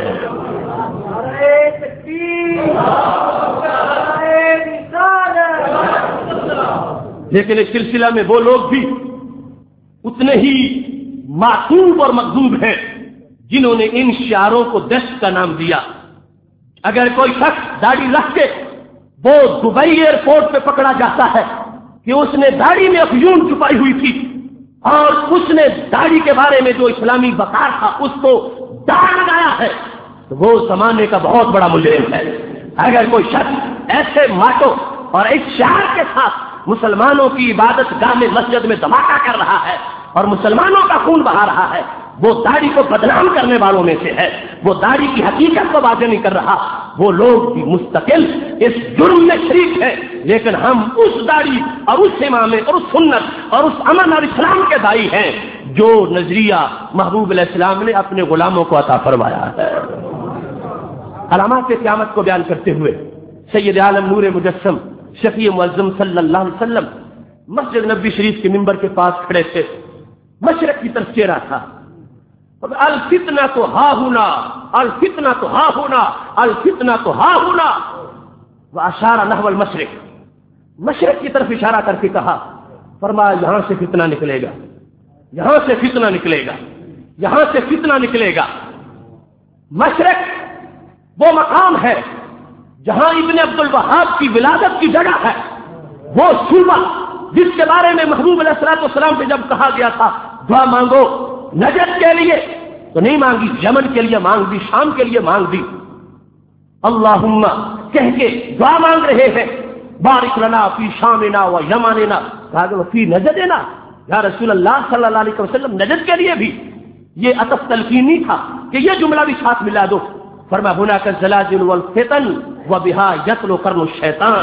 لیکن اس سلسلہ میں وہ لوگ بھی اتنے ہی معصوم اور مغضوب ہیں جنہوں نے ان شعاروں کو دہشت کا نام دیا. اگر کوئی شخص داڑھی رکھ کے وہ دبئی ایئرپورٹ پہ پکڑا جاتا ہے کہ اس نے داڑھی میں افیون چھپائی ہوئی تھی اور اس نے داڑھی کے بارے میں جو اسلامی وقار تھا اس کو داڑ لگایا ہے تو وہ زمانے کا بہت بڑا مجرم ہے. اگر کوئی شخص ایسے ماٹو اور ایک شعار کے ساتھ مسلمانوں کی عبادت گاہ میں مسجد میں دھماکہ کر رہا ہے اور مسلمانوں کا خون بہا رہا ہے، وہ داڑھی کو بدنام کرنے والوں میں سے ہے. وہ داڑھی کی حقیقت کو واضح نہیں کر رہا. وہ لوگ بھی مستقل اس جرم میں شریک ہیں، لیکن ہم اس داڑھی اور اس امامے اور اس سنت اور اس امن اور اسلام کے دائی ہیں جو نظریہ محبوب علیہ السلام نے اپنے غلاموں کو عطا فرمایا ہے. علامات قیامت کو بیان کرتے ہوئے سید عالم نور مجسم شفیع معظم صلی اللہ علیہ وسلم مسجد نبوی شریف کے منبر کے پاس کھڑے تھے. مشرق کی طرف چہرہ تھا. الفتنہ تو ہا ہونا، الفتنہ تو ہا ہونا، الفتنہ تو ہا ہونا، واشار نحو المشرق، مشرق کی طرف اشارہ کر کے کہا، فرمایا یہاں سے فتنہ نکلے گا، یہاں سے فتنہ نکلے گا، یہاں سے فتنہ نکلے گا۔ مشرق وہ مقام ہے جہاں ابن عبد الوہاب کی ولادت کی جگہ ہے، وہ صوبہ جس کے بارے میں محبوب علیہ الصلوۃ والسلام سے جب کہا گیا تھا دعا مانگو نجد کے لیے، تو نہیں مانگی، یمن کے لیے مانگ دی، شام کے لیے مانگ دی، اللہم کہہ کے دعا مانگ رہے ہیں، بارک لنا فی شامنا و یماننا، کہا کہ فی نجدنا، یا رسول اللہ صلی اللہ علیہ وسلم نجد کے لیے بھی یہ عطف تلقینی تھا کہ یہ جملہ بھی ساتھ ملا دو۔ فرمایا ہناک الزلازل والفتن وبہا یطلو قرن الشیطان،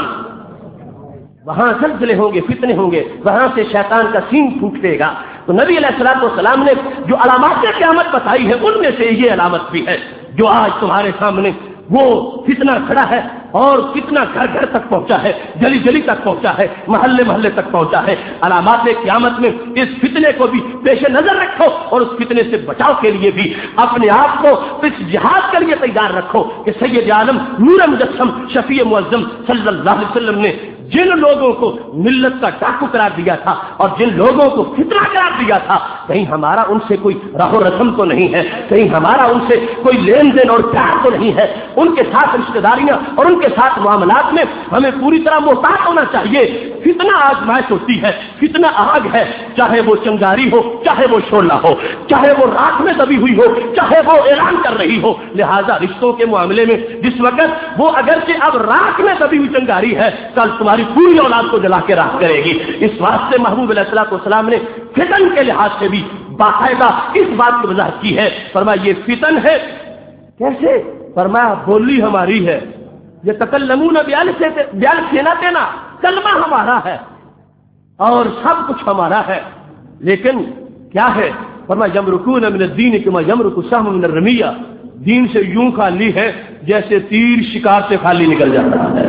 وہاں زلزلے ہوں گے، فتنے ہوں گے، وہاں سے شیطان کا سینگ پھوٹے گا۔ تو نبی علیہ الصلوۃ والسلام نے جو علامات قیامت بتائی ہے ان میں سے یہ علامت بھی ہے جو آج تمہارے سامنے وہ فتنہ کھڑا ہے، اور فتنہ گھر گھر تک پہنچا ہے، گلی گلی تک پہنچا ہے، محلے محلے تک پہنچا ہے۔ علامات قیامت میں اس فتنے کو بھی پیش نظر رکھو، اور اس فتنے سے بچاؤ کے لیے بھی اپنے آپ کو اس جہاد کے لیے تیار رکھو کہ سید عالم نور مجسم شفیع معظم صلی اللہ علیہ وسلم نے جن لوگوں کو ملت کا ڈاکو قرار دیا تھا اور جن لوگوں کو فتنہ قرار دیا تھا، کہیں ہمارا ان سے کوئی راہ و رسم تو نہیں ہے، کہیں ہمارا ان سے کوئی لین دین اور پیار تو نہیں ہے، ان کے ساتھ رشتہ داریاں اور ان کے ساتھ معاملات میں ہمیں پوری طرح محتاط ہونا چاہیے۔ فتنہ آزمائش ہوتی ہے، فتنہ آگ ہے، چاہے وہ چنگاری ہو، چاہے وہ شعلہ ہو، چاہے وہ رات میں دبی ہوئی ہو، چاہے وہ اعلان کر رہی ہو۔ لہذا رشتوں کے معاملے میں جس وقت وہ اگرچہ اب رات میں دبی ہوئی چنگاری ہے، کل تمہاری پوری اولاد کو جلا کے راہ کرے گی۔ اس واسطے محبوب علیہ الصلوۃ والسلام نے فتن کے لحاظ سے بھی باقاعدہ اس بات کی وضاحت کی ہے۔ فرمایا یہ فتن ہے، کیسے؟ فرمایا بولی ہماری ہے، یہ تکلمون بألسنتنا، کلمہ ہمارا ہے اور سب کچھ ہمارا ہے، لیکن کیا ہے؟ فرمایا یمرکون من الدین کما یمرک السهم من الرمیہ، دین سے یوں خالی ہے جیسے تیر شکار سے خالی نکل جاتا ہے۔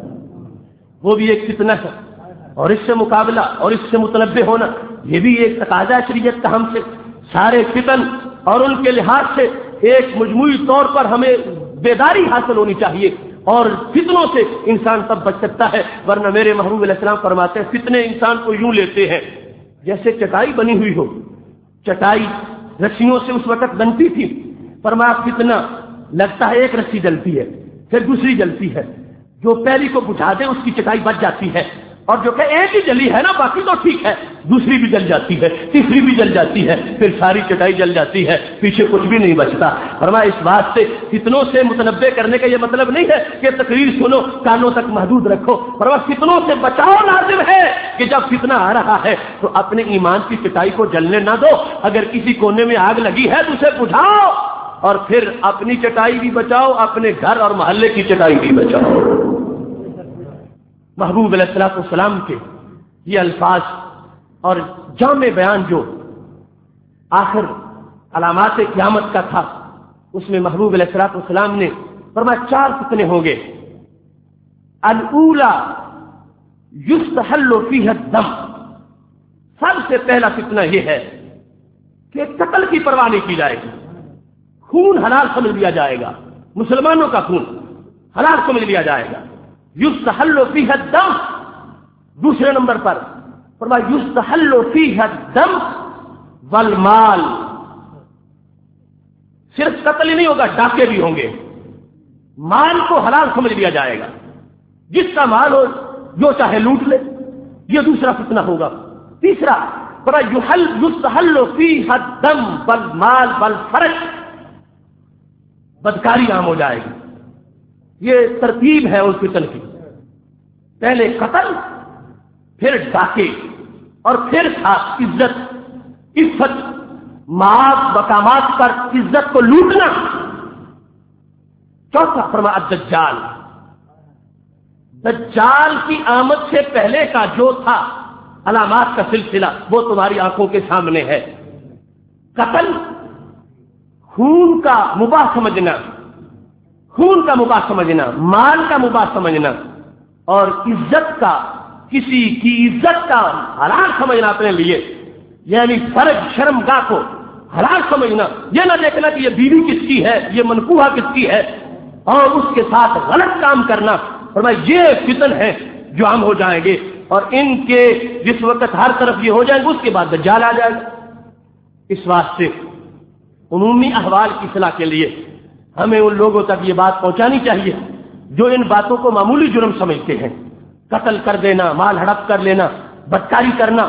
وہ بھی ایک فتنہ ہے، اور اس سے مقابلہ اور اس سے متنبہ ہونا یہ بھی ایک تقاضا شریعت کا ہم سے۔ سارے فتن اور ان کے لحاظ سے ایک مجموعی طور پر ہمیں بیداری حاصل ہونی چاہیے، اور فتنوں سے انسان تب بچ سکتا ہے، ورنہ میرے محبوب علیہ السلام فرماتے ہیں فتنے انسان کو یوں لیتے ہیں جیسے چٹائی بنی ہوئی ہو، چٹائی رسیوں سے اس وقت بنتی تھی، فرمایا فتنہ لگتا ہے ایک رسی جلتی ہے، پھر دوسری جلتی ہے، جو پہلی کو بجھا دے اس کی چٹائی بچ جاتی ہے، اور جو کہ ایک ہی جلی ہے نا باقی تو ٹھیک ہے، دوسری بھی جل جاتی ہے، تیسری بھی جل جاتی ہے، پھر ساری چٹائی جل جاتی ہے، پیچھے کچھ بھی نہیں بچتا۔ فرمایا اس بات سے فتنوں سے متنبہ کرنے کا یہ مطلب نہیں ہے کہ تقریر سنو کانوں تک محدود رکھو، فرمایا فتنوں سے بچاؤ لازم ہے کہ جب فتنہ آ رہا ہے تو اپنے ایمان کی چٹائی کو جلنے نہ دو، اگر کسی کونے میں آگ لگی ہے تو اسے بجھاؤ، اور پھر اپنی چٹائی بھی بچاؤ، اپنے گھر اور محلے کی چٹائی بھی بچاؤ۔ محبوب علیہ الصلوۃ والسلام کے یہ الفاظ اور جامع بیان جو آخر علامات قیامت کا تھا، اس میں محبوب علیہ الصلوۃ والسلام نے فرمایا 4 فتنے ہوں گے۔ الاولی یستحل فیہ الدم، سب سے پہلا فتنہ یہ ہے کہ قتل کی پرواہ نہیں کی جائے گی، خون حلال سمجھ لیا جائے گا، مسلمانوں کا خون حلال سمجھ لیا جائے گا۔ یستحل فیہ الدم، دوسرے نمبر پر فرمایا یستحل فیہ الدم والمال، صرف قتل ہی نہیں ہوگا، ڈاکے بھی ہوں گے، مال کو حلال سمجھ لیا جائے گا، جس کا مال ہو جو چاہے لوٹ لے، یہ دوسرا فتنہ ہوگا۔ تیسرا فرمایا یستحل فیہ الدم والمال والفرج، بدکاری عام ہو جائے گی۔ یہ ترتیب ہے اس فتن کی، پہلے قتل، پھر ڈاکے، اور پھر ساتھ عزت، عفت، مقامات پر عزت کو لوٹنا۔ چوتھا فرمایا الدجال، دجال کی آمد سے پہلے کا جو تھا علامات کا سلسلہ وہ تمہاری آنکھوں کے سامنے ہے۔ قتل، خون کا مباح سمجھنا، خون کا مباح سمجھنا، مال کا مباح سمجھنا، اور عزت کا، کسی کی عزت کا حلال سمجھنا اپنے لیے، یعنی فرج شرمگاہ کو حلال سمجھنا، یہ نہ دیکھنا کہ یہ بیوی کس کی ہے، یہ منکوحہ کس کی ہے، اور اس کے ساتھ غلط کام کرنا۔ فرمایا یہ فتن ہے جو عام ہو جائیں گے، اور ان کے جس وقت ہر طرف یہ ہو جائیں گے اس کے بعد دجال آ جائے گا۔ اس واسطے عمومی احوال کی اصلاح کے لیے ہمیں ان لوگوں تک یہ بات پہنچانی چاہیے جو ان باتوں کو معمولی جرم سمجھتے ہیں۔ قتل کر دینا، مال ہڑپ کر لینا، بدکاری کرنا،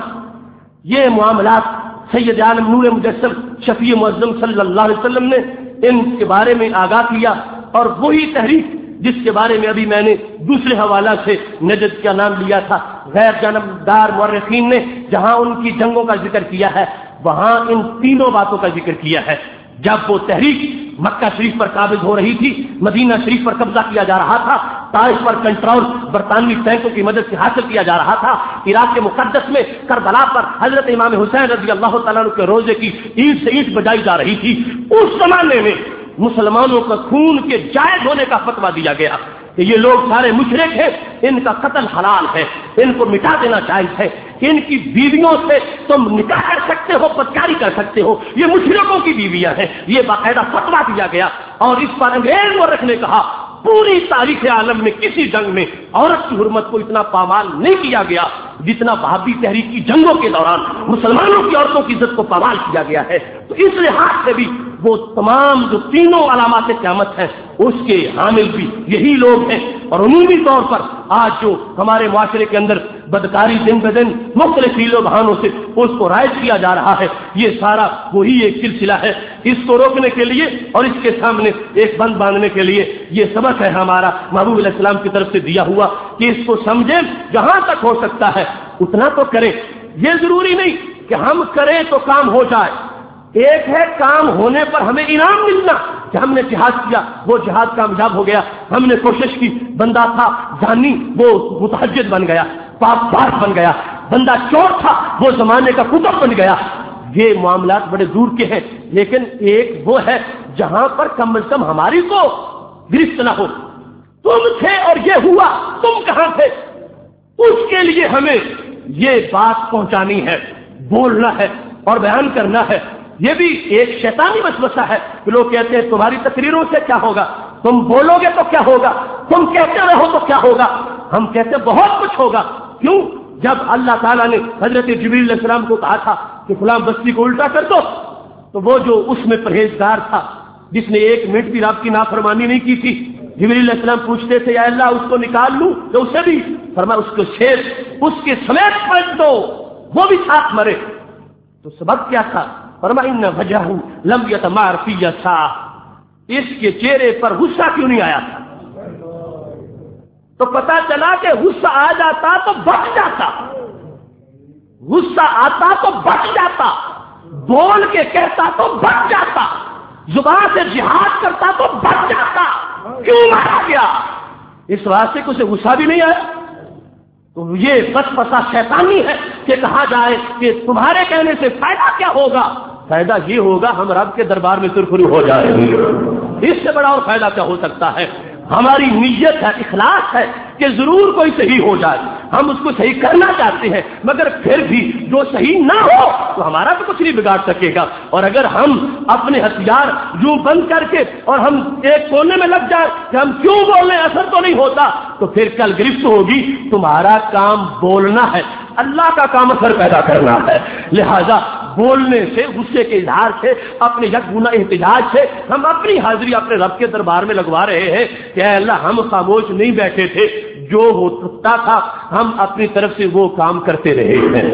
یہ معاملات سید عالم نور مجسم شفیع معظم صلی اللہ علیہ وسلم نے ان کے بارے میں آگاہ کیا، اور وہی تحریک جس کے بارے میں ابھی میں نے دوسرے حوالہ سے نجد کا نام لیا تھا، غیر جانبدار مورخین نے جہاں ان کی جنگوں کا ذکر کیا ہے وہاں ان تینوں باتوں کا ذکر کیا ہے۔ جب وہ تحریک مکہ شریف پر قابض ہو رہی تھی، مدینہ شریف پر قبضہ کیا جا رہا تھا، طائف پر کنٹرول برطانوی ٹینکوں کی مدد سے حاصل کیا جا رہا تھا، عراق کے مقدس میں کربلا پر حضرت امام حسین رضی اللہ تعالیٰ عنہ کے روزے کی اینٹ سے اینٹ بجائی جا رہی تھی، اس زمانے میں مسلمانوں کا خون کے جائز ہونے کا فتویٰ دیا گیا کہ یہ لوگ سارے مشرک ہیں، ان کا قتل حلال ہے، ان کو مٹا دینا جائز ہے، ان کی بیویوں سے تم نکاح کر سکتے ہو، بدکاری کر سکتے ہو، یہ مشرکوں کی بیویاں ہیں، یہ باقاعدہ فتویٰ دیا گیا۔ اور اس پر انگریز مورخ نے کہا پوری تاریخ عالم میں کسی جنگ میں عورت کی حرمت کو اتنا پامال نہیں کیا گیا جتنا وہابی تحریک کی جنگوں کے دوران مسلمانوں کی عورتوں کی عزت کو پامال کیا گیا ہے۔ تو اس لحاظ سے بھی وہ تمام جو تینوں علامات قیامت ہیں اس کے حامل بھی یہی لوگ ہیں، اور عمومی طور پر آج جو ہمارے معاشرے کے اندر بدکاری دن بدن مختلف حیلوں بہانوں سے اس کو رائج کیا جا رہا ہے، یہ سارا وہی ایک سلسلہ ہے۔ اس کو روکنے کے لیے اور اس کے سامنے ایک بند باندھنے کے لیے یہ سبق ہے ہمارا محبوب علیہ السلام کی طرف سے دیا ہوا کہ اس کو سمجھیں، جہاں تک ہو سکتا ہے اتنا تو کریں۔ یہ ضروری نہیں کہ ہم کریں تو کام ہو جائے، ایک ہے کام ہونے پر ہمیں انعام ملنا کہ ہم نے جہاد کیا، وہ جہاد کامیاب ہو گیا، ہم نے کوشش کی، بندہ تھا زانی وہ متہجد بن گیا، پاک باز بن گیا، بندہ چور تھا وہ زمانے کا کتب بن گیا۔ یہ معاملات بڑے دور کے ہیں، لیکن ایک وہ ہے جہاں پر کم از کم ہماری کو گرفت نہ ہو، تم تھے اور یہ ہوا، تم کہاں تھے؟ اس کے لیے ہمیں یہ بات پہنچانی ہے، بولنا ہے اور بیان کرنا ہے۔ یہ بھی ایک شیطانی وسوسہ ہے کہ لوگ کہتے ہیں تمہاری تقریروں سے کیا ہوگا، تم بولو گے تو کیا ہوگا، تم کہتے رہو تو کیا ہوگا۔ ہم کہتے بہت کچھ ہوگا۔ کیوں؟ جب اللہ تعالیٰ نے حضرت جبریل علیہ السلام کو کہا تھا کہ فلاں بستی کو الٹا کر دو، تو وہ جو اس میں پرہیزگار تھا جس نے ایک منٹ بھی رب کی نافرمانی نہیں کی تھی، جبریل علیہ السلام پوچھتے تھے یا اللہ اس کو نکال لوں تو اسے بھی، فرمایا اس کو شیر اس کے سمیت پلٹ دو، وہ بھی ساتھ مرے۔ تو سبب کیا تھا؟ فرمایا ان وجہہ لم یتمار فی سا، اس کے چہرے پر غصہ کیوں نہیں آیا تھا؟ تو پتا چلا کہ غصہ آ جاتا تو بچ جاتا، غصہ آتا تو بچ جاتا، بول کے کہتا تو بچ جاتا، زبان سے جہاد کرتا تو بچ جاتا، کیوں مارا گیا؟ اس واسطے کو اسے غصہ بھی نہیں آیا۔ تو یہ بس پسا شیطانی ہے کہ کہا جائے کہ تمہارے کہنے سے فائدہ کیا ہوگا؟ فائدہ یہ ہوگا ہم رب کے دربار میں سرخرو ہو جائیں گے، اس سے بڑا اور فائدہ کیا ہو سکتا ہے؟ ہماری نیت ہے، اخلاص ہے کہ ضرور کوئی صحیح ہو جائے، ہم اس کو صحیح کرنا چاہتے ہیں، مگر پھر بھی جو صحیح نہ ہو تو ہمارا تو کچھ نہیں بگاڑ سکے گا۔ اور اگر ہم اپنے ہتھیار یوں بند کر کے اور ہم ایک کونے میں لگ جائیں کہ ہم کیوں بولیں، اثر تو نہیں ہوتا، تو پھر کل گرفت ہوگی۔ تمہارا کام بولنا ہے، اللہ کا کام اثر پیدا کرنا ہے، لہذا بولنے سے، غصے کے اظہار سے، اپنے یکگنا احتجاج سے ہم اپنی حاضری اپنے رب کے دربار میں لگوا رہے ہیں کہ اے اللہ ہم خاموش نہیں بیٹھے تھے، جو ہو سکتا تھا ہم اپنی طرف سے وہ کام کرتے رہے ہیں۔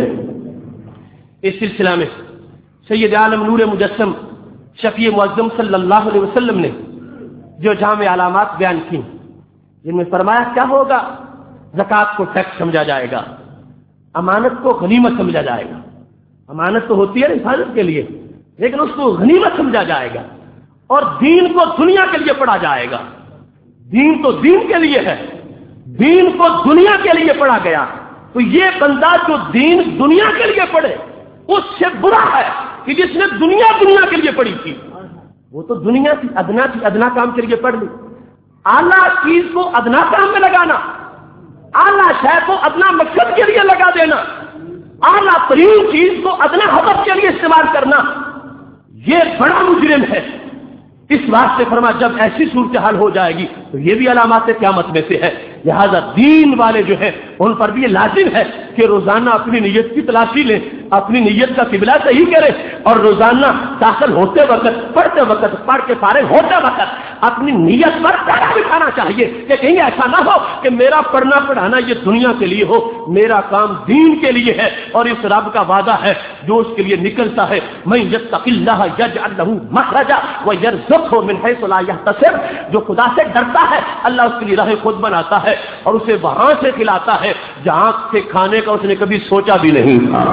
اس سلسلہ میں سید عالم نور مجسم شفیع معظم صلی اللہ علیہ وسلم نے جو جامع علامات بیان کی، جن میں فرمایا کیا ہوگا؟ زکوٰۃ کو ٹیکس سمجھا جائے گا، امانت کو غنیمت سمجھا جائے گا۔ امانت تو ہوتی ہے حفاظت کے لیے، لیکن اس کو غنیمت سمجھا جائے گا، اور دین کو دنیا کے لیے پڑھا جائے گا۔ دین تو دین کے لیے ہے، دین کو دنیا کے لیے پڑھا گیا، تو یہ بندہ جو دین دنیا کے لیے پڑھے اس سے برا ہے کہ جس نے دنیا کے لیے پڑھی تھی۔ وہ تو دنیا کی ادنا کام کے لیے پڑھ لی، اعلیٰ چیز کو ادنا کام میں لگانا، اعلیٰ شے کو ادنا مقصد کے لیے لگا دینا، اعلیٰ ترین چیز کو ادنا ہدف کے لیے استعمال کرنا، یہ بڑا مجرم ہے۔ اس واسطے فرما جب ایسی صورتحال ہو جائے گی تو یہ بھی علامات قیامت میں سے ہے۔ لہذا دین والے جو ہیں ان پر بھی یہ لازم ہے کہ روزانہ اپنی نیت کی تلاشی لیں، اپنی نیت کا قبلہ صحیح کریں، اور روزانہ داخل ہوتے وقت، پڑھتے وقت، پڑھ کے فارغ ہوتے وقت اپنی نیت پر پڑھا بٹھانا چاہیے کہ کہیں ایسا نہ ہو کہ میرا پڑھنا پڑھانا یہ دنیا کے لیے ہو، میرا کام دین کے لیے ہے۔ اور اس رب کا وعدہ ہے جو اس کے لیے نکلتا ہے، من یتق اللہ یجعل لہ مخرجا ویرزقہ من حیث لا یحتسب، جو خدا سے ڈرتا ہے اللہ اس کے لیے راہ خود بناتا ہے اور اسے وہاں سے کھلاتا ہے جہاں سے کھانے کا اس نے کبھی سوچا بھی نہیں تھا۔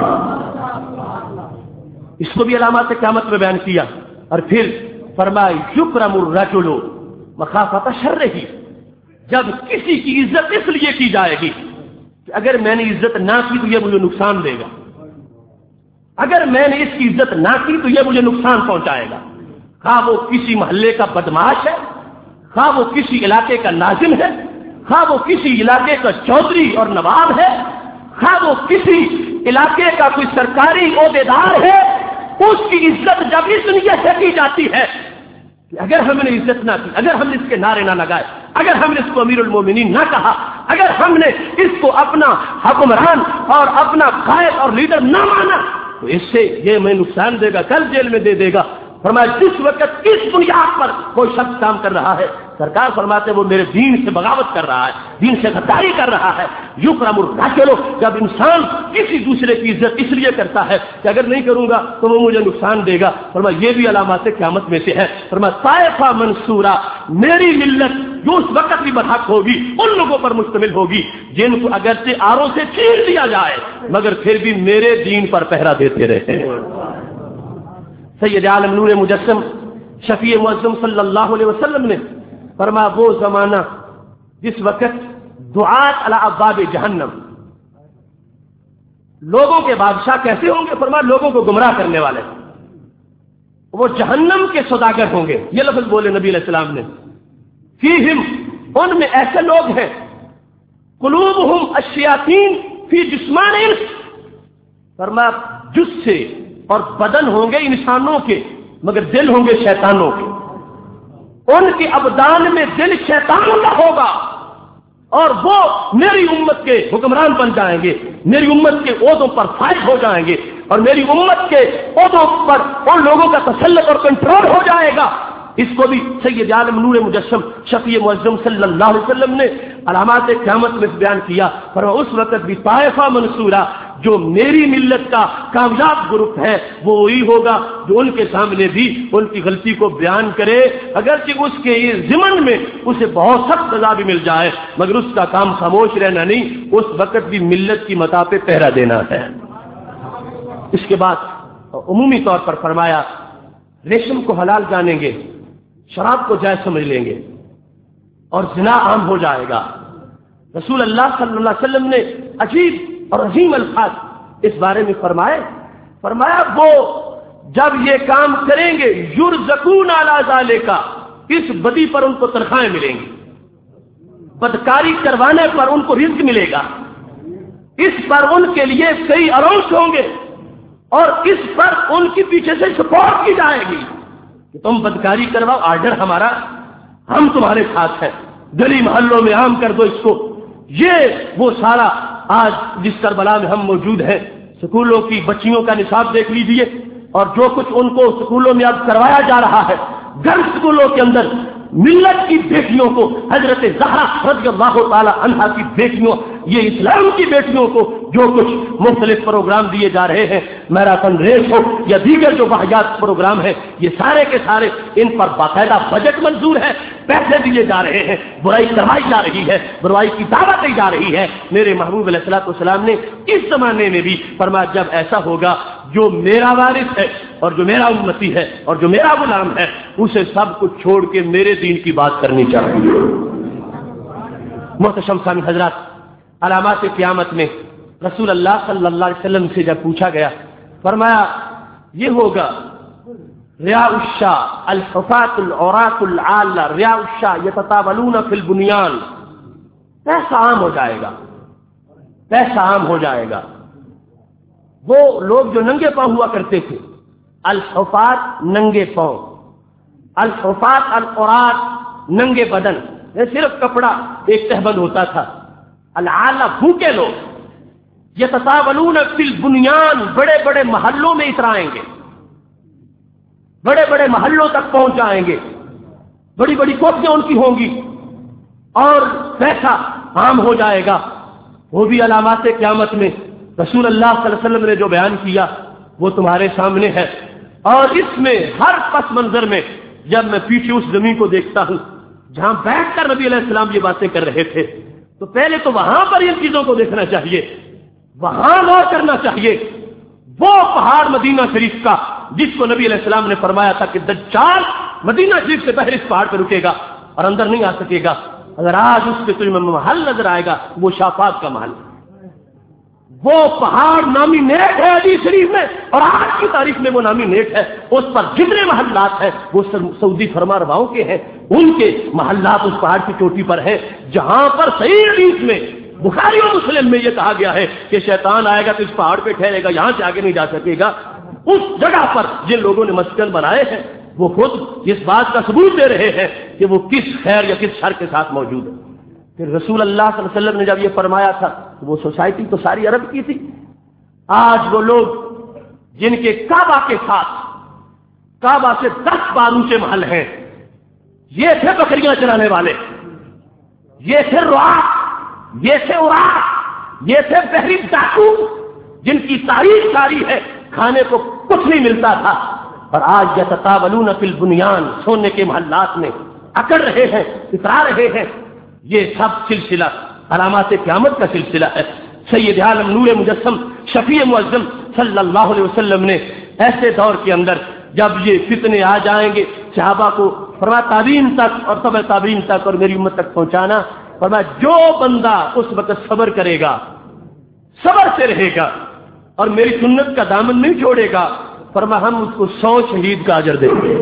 اس کو بھی علامات قیامت میں بیان کیا۔ اور پھر فرمایا یکرم الرجل مخافۃ شرہ، جب کسی کی عزت اس لیے کی جائے گی کہ اگر میں نے عزت نہ کی تو یہ مجھے نقصان دے گا، اگر میں نے اس کی عزت نہ کی تو یہ مجھے نقصان پہنچائے گا، خواہ وہ کسی محلے کا بدمعاش ہے، خواہ وہ کسی علاقے کا ناظم ہے، خواہ وہ کسی علاقے کا چودھری اور نواب ہے، خواہ وہ کسی علاقے کا کوئی سرکاری عہدیدار ہے، اس کی عزت جب اس نیت سے کی جاتی ہے کہ اگر ہم نے عزت نہ کی، اگر ہم نے اس کے نعرے نہ لگائے، اگر ہم نے اس کو امیر المومنین نہ کہا، اگر ہم نے اس کو اپنا حکمران اور اپنا قائد اور لیڈر نہ مانا تو اس سے یہ میں نقصان دے گا، کل جیل میں دے دے گا۔ فرمایا جس وقت اس بنیاد پر کوئی شخص کام کر رہا ہے، سرکار فرماتے وہ میرے دین سے بغاوت کر رہا ہے، دین سے غداری کر رہا ہے۔ یکرم الرجل، جب انسان کسی دوسرے کی عزت اس لیے کرتا ہے کہ اگر نہیں کروں گا تو وہ مجھے نقصان دے گا، فرمایا یہ بھی علامات قیامت میں سے ہے۔ فرمایا طائفہ منصورہ، میری ملت جو اس وقت بھی برحق ہوگی ان لوگوں پر مشتمل ہوگی جن کو اگرچہ آروں سے چیر دیا جائے مگر پھر بھی میرے دین پر پہرا دیتے رہے۔ سید عالم نور مجسم شفیع معظم صلی اللہ علیہ وسلم نے فرمایا وہ زمانہ جس وقت دعات علی ابواب جہنم، لوگوں کے بادشاہ کیسے ہوں گے؟ فرمایا لوگوں کو گمراہ کرنے والے، وہ جہنم کے سوداگر ہوں گے۔ یہ لفظ بولے نبی علیہ السلام نے، فیہم، ان میں ایسے لوگ ہیں، قلوبہم الشیاطین فی جسمان انس، فرمایا جسے اور بدن ہوں گے انسانوں کے مگر دل ہوں گے شیطانوں کے، ان کے ابدان میں دل شیطانوں کا ہوگا اور وہ میری امت کے حکمران بن جائیں گے، میری امت کے عہدوں پر فائز ہو جائیں گے اور میری امت کے عہدوں پر ان لوگوں کا تسلط اور کنٹرول ہو جائے گا۔ اس کو بھی سید عالم نور مجسم شفیع معظم صلی اللہ علیہ وسلم نے علامات قیامت میں بیان کیا، پر اس وقت بھی طائفہ منصورہ، جو میری ملت کا کامیاب گروپ ہے وہ وہی ہوگا جو ان کے سامنے بھی ان کی غلطی کو بیان کرے، اگرچہ اس کے ضمن میں اسے بہت سخت سزا بھی مل جائے مگر اس کا کام خاموش رہنا نہیں، اس وقت بھی ملت کی متاع پہ پہرا دینا ہے۔ اس کے بعد عمومی طور پر فرمایا ریشم کو حلال جانیں گے، شراب کو جائز سمجھ لیں گے اور زنا عام ہو جائے گا۔ رسول اللہ صلی اللہ علیہ وسلم نے عجیب اور عظیم الفاظ اس بارے میں فرمایا وہ جب یہ کام کریں گے یرزقون علی ذالک، اس بدی پر ان کو تنخواہیں ملیں گی، بدکاری کروانے پر ان کو رزق ملے گا، اس پر ان کے لیے کئی الاؤنس ہوں گے اور اس پر ان کے پیچھے سے سپورٹ کی جائے گی کہ تم بدکاری کرواؤ، آرڈر ہمارا، ہم تمہارے ساتھ ہیں، گلی محلوں میں عام کر دو اس کو۔ یہ وہ سارا آج جس کربلا میں ہم موجود ہیں، سکولوں کی بچیوں کا نصاب دیکھ لیجیے اور جو کچھ ان کو سکولوں میں اب کروایا جا رہا ہے، گرلز سکولوں کے اندر ملت کی بیٹیوں کو، حضرت زہرا رضی اللہ تعالی عنہا کی بیٹیوں، یہ اسلام کی بیٹیوں کو جو کچھ مختلف پروگرام دیے جا رہے ہیں، میراتھن ریس ہو یا دیگر جو واحد پروگرام ہیں، یہ سارے کے سارے ان پر باقاعدہ بجٹ منظور ہے، پیسے دیے جا رہے ہیں، برائی کروائی جا رہی ہے، برائی کی دعوت دی جا رہی ہے۔ میرے محبوب علیہ الصلوۃ والسلام نے اس زمانے میں بھی فرمایا جب ایسا ہوگا جو میرا وارث ہے اور جو میرا امتی ہے اور جو میرا غلام ہے اسے سب کچھ چھوڑ کے میرے دین کی بات کرنی چاہیے۔ محتشم سامعین حضرات، علامات قیامت میں رسول اللہ صلی اللہ علیہ وسلم سے جب پوچھا گیا فرمایا یہ ہوگا ریاء الشاء الحفاة العراة العالة ریاء الشاء یتطاولون فی البنیان، پیسہ عام ہو جائے گا، پیسہ عام ہو جائے گا۔ وہ لوگ جو ننگے پاؤں ہوا کرتے تھے الحفات ننگے پاؤں، الحفات العراة ننگے بدن، یہ صرف کپڑا ایک تہبند ہوتا تھا۔ العالہ بھوکے لوگ، یتطاولون فی البنیان، بڑے بڑے محلوں میں اترائیں گے، بڑے بڑے محلوں تک پہنچ جائیں گے، بڑی بڑی کوٹھیاں ان کی ہوں گی اور پیسہ عام ہو جائے گا۔ وہ بھی علامات قیامت میں رسول اللہ صلی اللہ علیہ وسلم نے جو بیان کیا وہ تمہارے سامنے ہے۔ اور اس میں ہر پس منظر میں جب میں پیچھے اس زمین کو دیکھتا ہوں جہاں بیٹھ کر نبی علیہ السلام یہ باتیں کر رہے تھے، تو پہلے تو وہاں پر ان چیزوں کو دیکھنا چاہیے، وہاں غور کرنا چاہیے۔ وہ پہاڑ مدینہ شریف کا جس کو نبی علیہ السلام نے فرمایا تھا کہ دجال مدینہ شریف سے پہلے اس پہاڑ پہ رکے گا اور اندر نہیں آ سکے گا، اگر آج اس پہ تمہیں محل نظر آئے گا وہ شافات کا محل، وہ پہاڑ نامی نیٹ ہے حدیث شریف میں، اور آج کی تاریخ میں وہ نامی نیٹ ہے۔ اس پر جتنے محلات ہیں وہ سعودی فرما رواؤں کے ہیں، ان کے محلات اس پہاڑ کی چوٹی پر ہیں، جہاں پر صحیح حدیث میں بخاری اور مسلم میں یہ کہا گیا ہے کہ شیطان آئے گا تو اس پہاڑ پہ ٹھہرے گا، یہاں سے آگے نہیں جا سکے گا۔ اس جگہ پر جن لوگوں نے مسکن بنائے ہیں وہ خود اس بات کا ثبوت دے رہے ہیں کہ وہ کس خیر یا کس شر کے ساتھ موجود ہے۔ پھر رسول اللہ صلی اللہ علیہ وسلم نے جب یہ فرمایا تھا وہ سوسائٹی تو ساری عرب کی تھی۔ آج وہ لوگ جن کے کعبہ کے ساتھ، کعبہ سے 10 بار اونچے محل ہیں، یہ تھے بکریاں چلانے والے، یہ تھے رعاة، یہ تھے عراة، یہ تھے بحری ڈاکو، جن کی تاریخ ساری ہے، کھانے کو کچھ نہیں ملتا تھا، اور آج یتطاولون فی البنیان، سونے کے محلات میں اکڑ رہے ہیں، اترا رہے ہیں۔ یہ سب سلسلہ علامات قیامت کا سلسلہ ہے۔ سید عالم نور مجسم شفیع معظم صلی اللہ علیہ وسلم نے ایسے دور کے اندر جب یہ فتنے آ جائیں گے، صحابہ کو فرمایا تابعین تک اور تبع تابعین تک اور میری امت تک پہنچانا، فرمایا جو بندہ اس وقت صبر کرے گا، صبر سے رہے گا اور میری سنت کا دامن نہیں چھوڑے گا، فرمایا ہم اس کو 100 شہید کا اجر دیں گے۔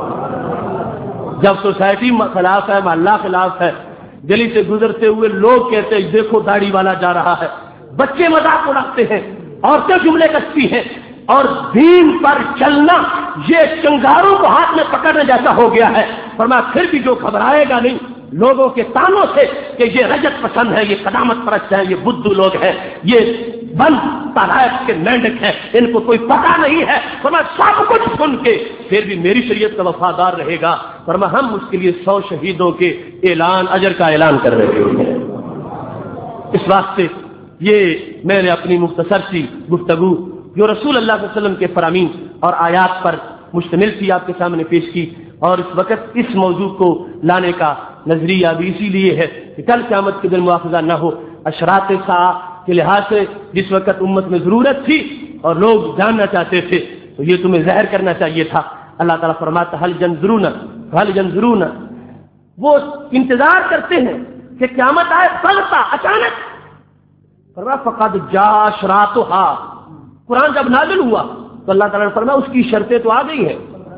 جب سوسائٹی خلاف ہے، محلہ خلاف ہے، گلی سے گزرتے ہوئے لوگ کہتے ہیں دیکھو داڑھی والا جا رہا ہے، بچے مذاق اڑاتے ہیں، عورتیں جملے کستی ہیں، اور دین پر چلنا یہ چنگاروں کو ہاتھ میں پکڑنے جیسا ہو گیا ہے۔ فرمایا پھر بھی جو گھبرائے گا نہیں لوگوں کے تانوں سے کہ یہ رجت پسند ہے، یہ قدامت پرست ہے، یہ بدھو لوگ ہیں، یہ بند تالائب کے مینڈک ہیں، ان کو کوئی پتہ نہیں ہے، فرمایا سب کچھ سن کے پھر بھی میری شریعت کا وفادار رہے گا، فرمایا ہم اس کے لیے 100 شہیدوں کے اجر کا اعلان کر رہے ہیں۔ اس واسطے یہ میں نے اپنی مختصر سی گفتگو جو رسول اللہ صلی اللہ علیہ وسلم کے فرامین اور آیات پر مشتمل تھی آپ کے سامنے پیش کی، اور اس وقت اس موضوع کو لانے کا نظریہ بھی اسی لیے ہے کہ کل قیامت کے دن مواخذہ نہ ہو۔ اشراط ساعہ کے لحاظ سے جس وقت امت میں ضرورت تھی اور لوگ جاننا چاہتے تھے تو یہ تمہیں ظاہر کرنا چاہیے تھا۔ اللہ تعالیٰ فرماتا حل ينظرون، وہ انتظار کرتے ہیں کہ قیامت آئے بغتہ، اچانک۔ فرمایا فقد جاء اشراطها، قرآن جب نازل ہوا تو اللہ تعالیٰ نے فرمایا اس کی شرطیں تو آ گئی ہیں۔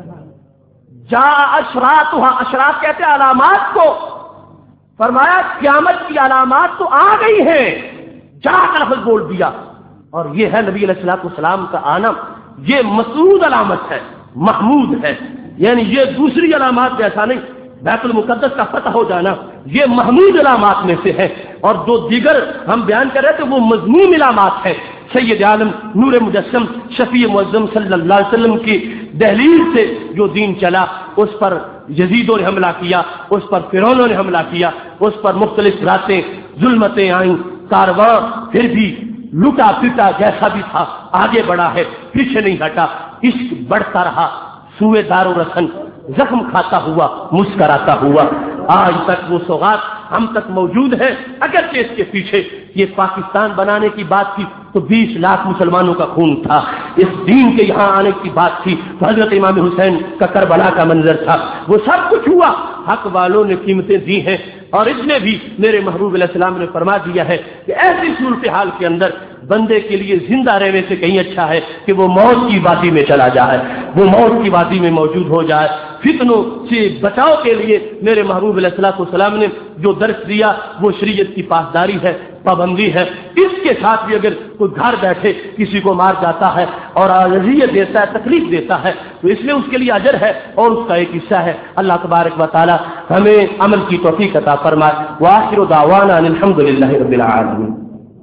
جاء اشراطها، اشراط کہتے ہیں علامات کو، فرمایا قیامت کی علامات تو آ گئی ہیں، جا کا لفظ بول دیا، اور یہ ہے نبی علیہ السلام کا آنا، یہ مسعود علامت ہے، محمود ہے، یعنی یہ دوسری علامات جیسا نہیں، بیت المقدس کا فتح ہو جانا یہ محمود علامات میں سے ہے، اور جو دیگر ہم بیان کر رہے تھے وہ مذموم علامات ہیں۔ سید عالم نور مجسم شفیع معظم صلی اللہ علیہ وسلم کی دہلیز سے جو دین چلا، اس پر یزیدوں نے حملہ کیا، اس پر فرعونوں نے حملہ کیا، اس پر مختلف راتیں ظلمتیں آئیں، کارواں پھر بھی لوٹا پٹا جیسا بھی تھا آگے بڑھا ہے، پیچھے نہیں ہٹا، عشق بڑھتا رہا، سوئے دار و رسن زخم کھاتا ہوا مسکراتا ہوا، آج تک وہ سوغات ہم تک موجود ہے۔ اگرچہ اس کے پیچھے یہ پاکستان بنانے کی بات تھی تو 20 لاکھ مسلمانوں کا خون تھا، اس دین کے یہاں آنے کی بات تھی تو حضرت امام حسین کا کربلا کا منظر تھا، وہ سب کچھ ہوا، حق والوں نے قیمتیں دی ہیں، اور اس نے بھی میرے محبوب علیہ السلام نے فرما دیا ہے کہ ایسی صورتحال کے اندر بندے کے لیے زندہ رہنے سے کہیں اچھا ہے کہ وہ موت کی وادی میں چلا جائے، وہ موت کی وادی میں موجود ہو جائے۔ فتنوں سے بچاؤ کے لیے میرے محبوب علیہ الصلوۃ والسلام نے جو درس دیا وہ شریعت کی پاسداری ہے، پابندی ہے۔ اس کے ساتھ بھی اگر کوئی گھر بیٹھے کسی کو مار جاتا ہے اور اذیت دیتا ہے، تکلیف دیتا ہے، تو اس میں اس کے لیے اجر ہے اور اس کا ایک حصہ ہے۔ اللہ تبارک و تعالی ہمیں عمل کی توفیق عطا فرمائے۔ وآخر دعوانا ان الحمد للہ رب العالمین۔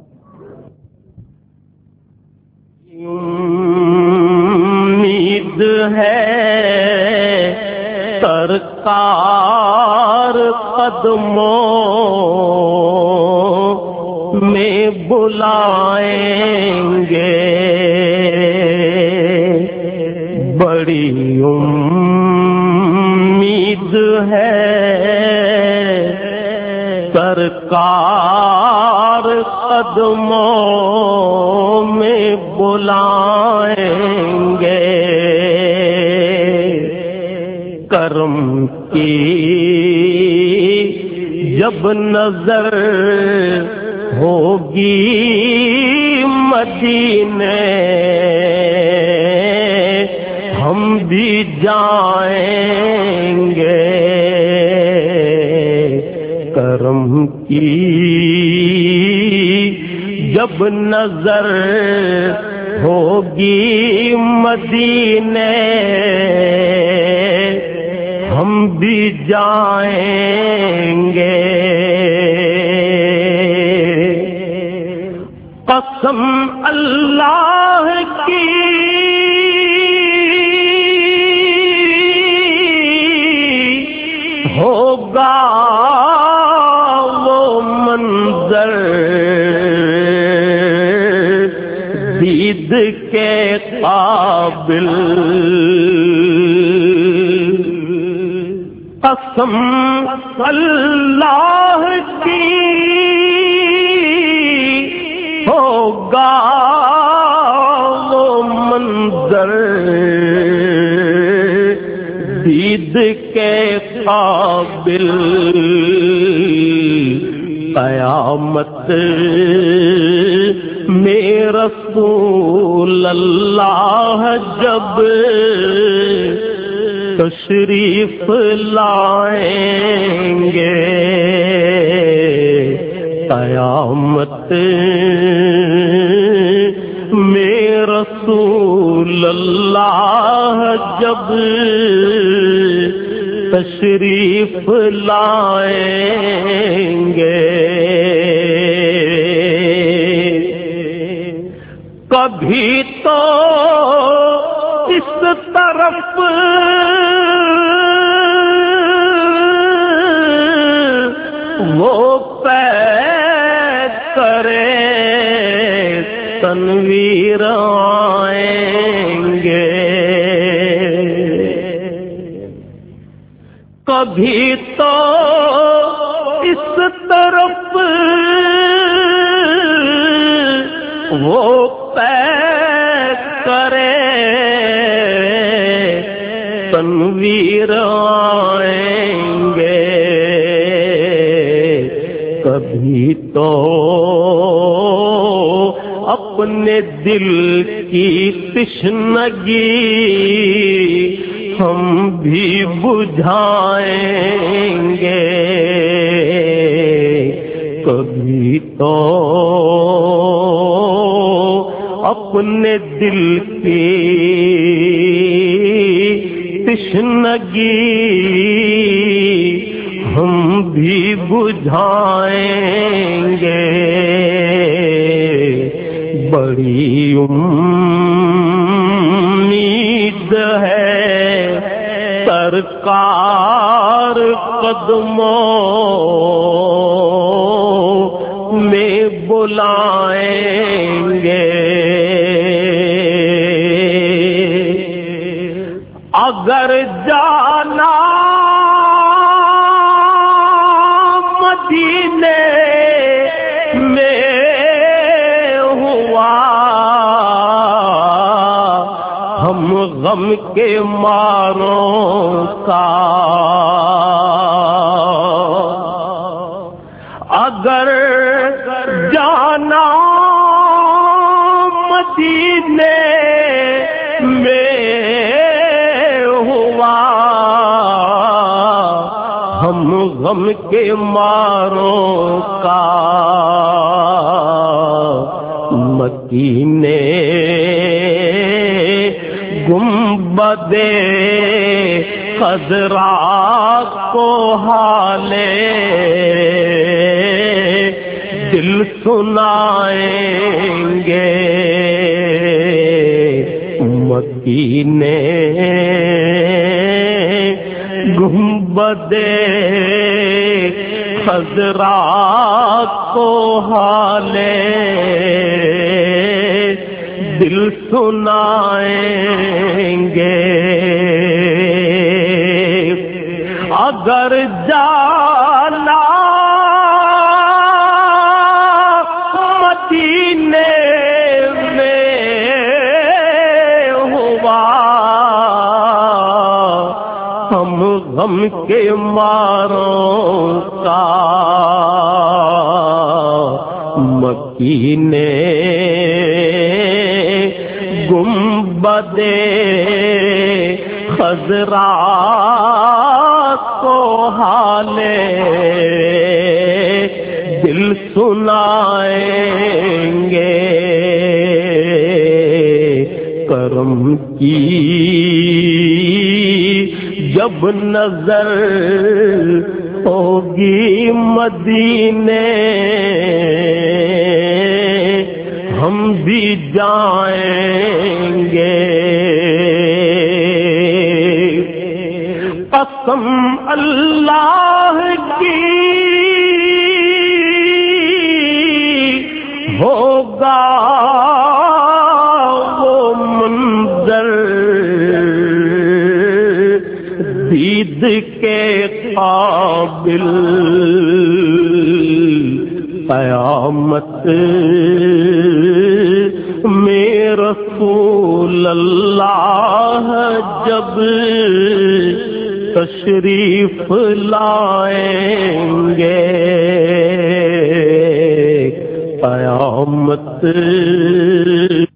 امید ہے سرکار قدموں میں بلائیں گے، بڑی امید ہے سرکار قدموں میں بلائیں گے، کرم کی جب نظر ہوگی مدینے ہم بھی جائیں گے، کرم کی جب نظر ہوگی مدینے ہم بھی جائیں گے، قسم اللہ کی ہوگا وہ منظر دید کے قابل، قسم اللہ کی ہوگا وہ منظر دید کے قابل، قیامت میں رسول اللہ جب تشریف لائیں گے، قیامت میں رسول اللہ جب تشریف لائیں گے، کبھی تو اس طرف وہ پے کرے تنویر آئیں گے، کبھی تو اس طرف وہ پے کرے تنویر آئیں گے، کبھی تو اپنے دل کی تشنگی ہم بھی بجھائیں گے، کبھی تو اپنے دل کی تشنگی ہم بھی بجھائیں گے، بڑی امید ہے سرکار قدموں میں بلائیں گے، اگر جانا مدینے میں ہوا ہم غم کے ماروں کا، اگر جانا ہم غم کے ماروں کا مکینے گنبد خضرا کو حالے دل سنائیں گے مکینے گنبد خضرا کو حالے دل سنائیں گے اگر جانا مدینے میں ہوا ہم غم کے ماروں کا مکینے گنبد خضرا کو حالے دل سنائیں گے کرم کی جب نظر ہوگی مدینے ہم بھی جائیں گے قسم اللہ کی ہوگا وہ منظر دید کے قابل قیامت میں رسول اللہ جب تشریف لائیں گے قیامت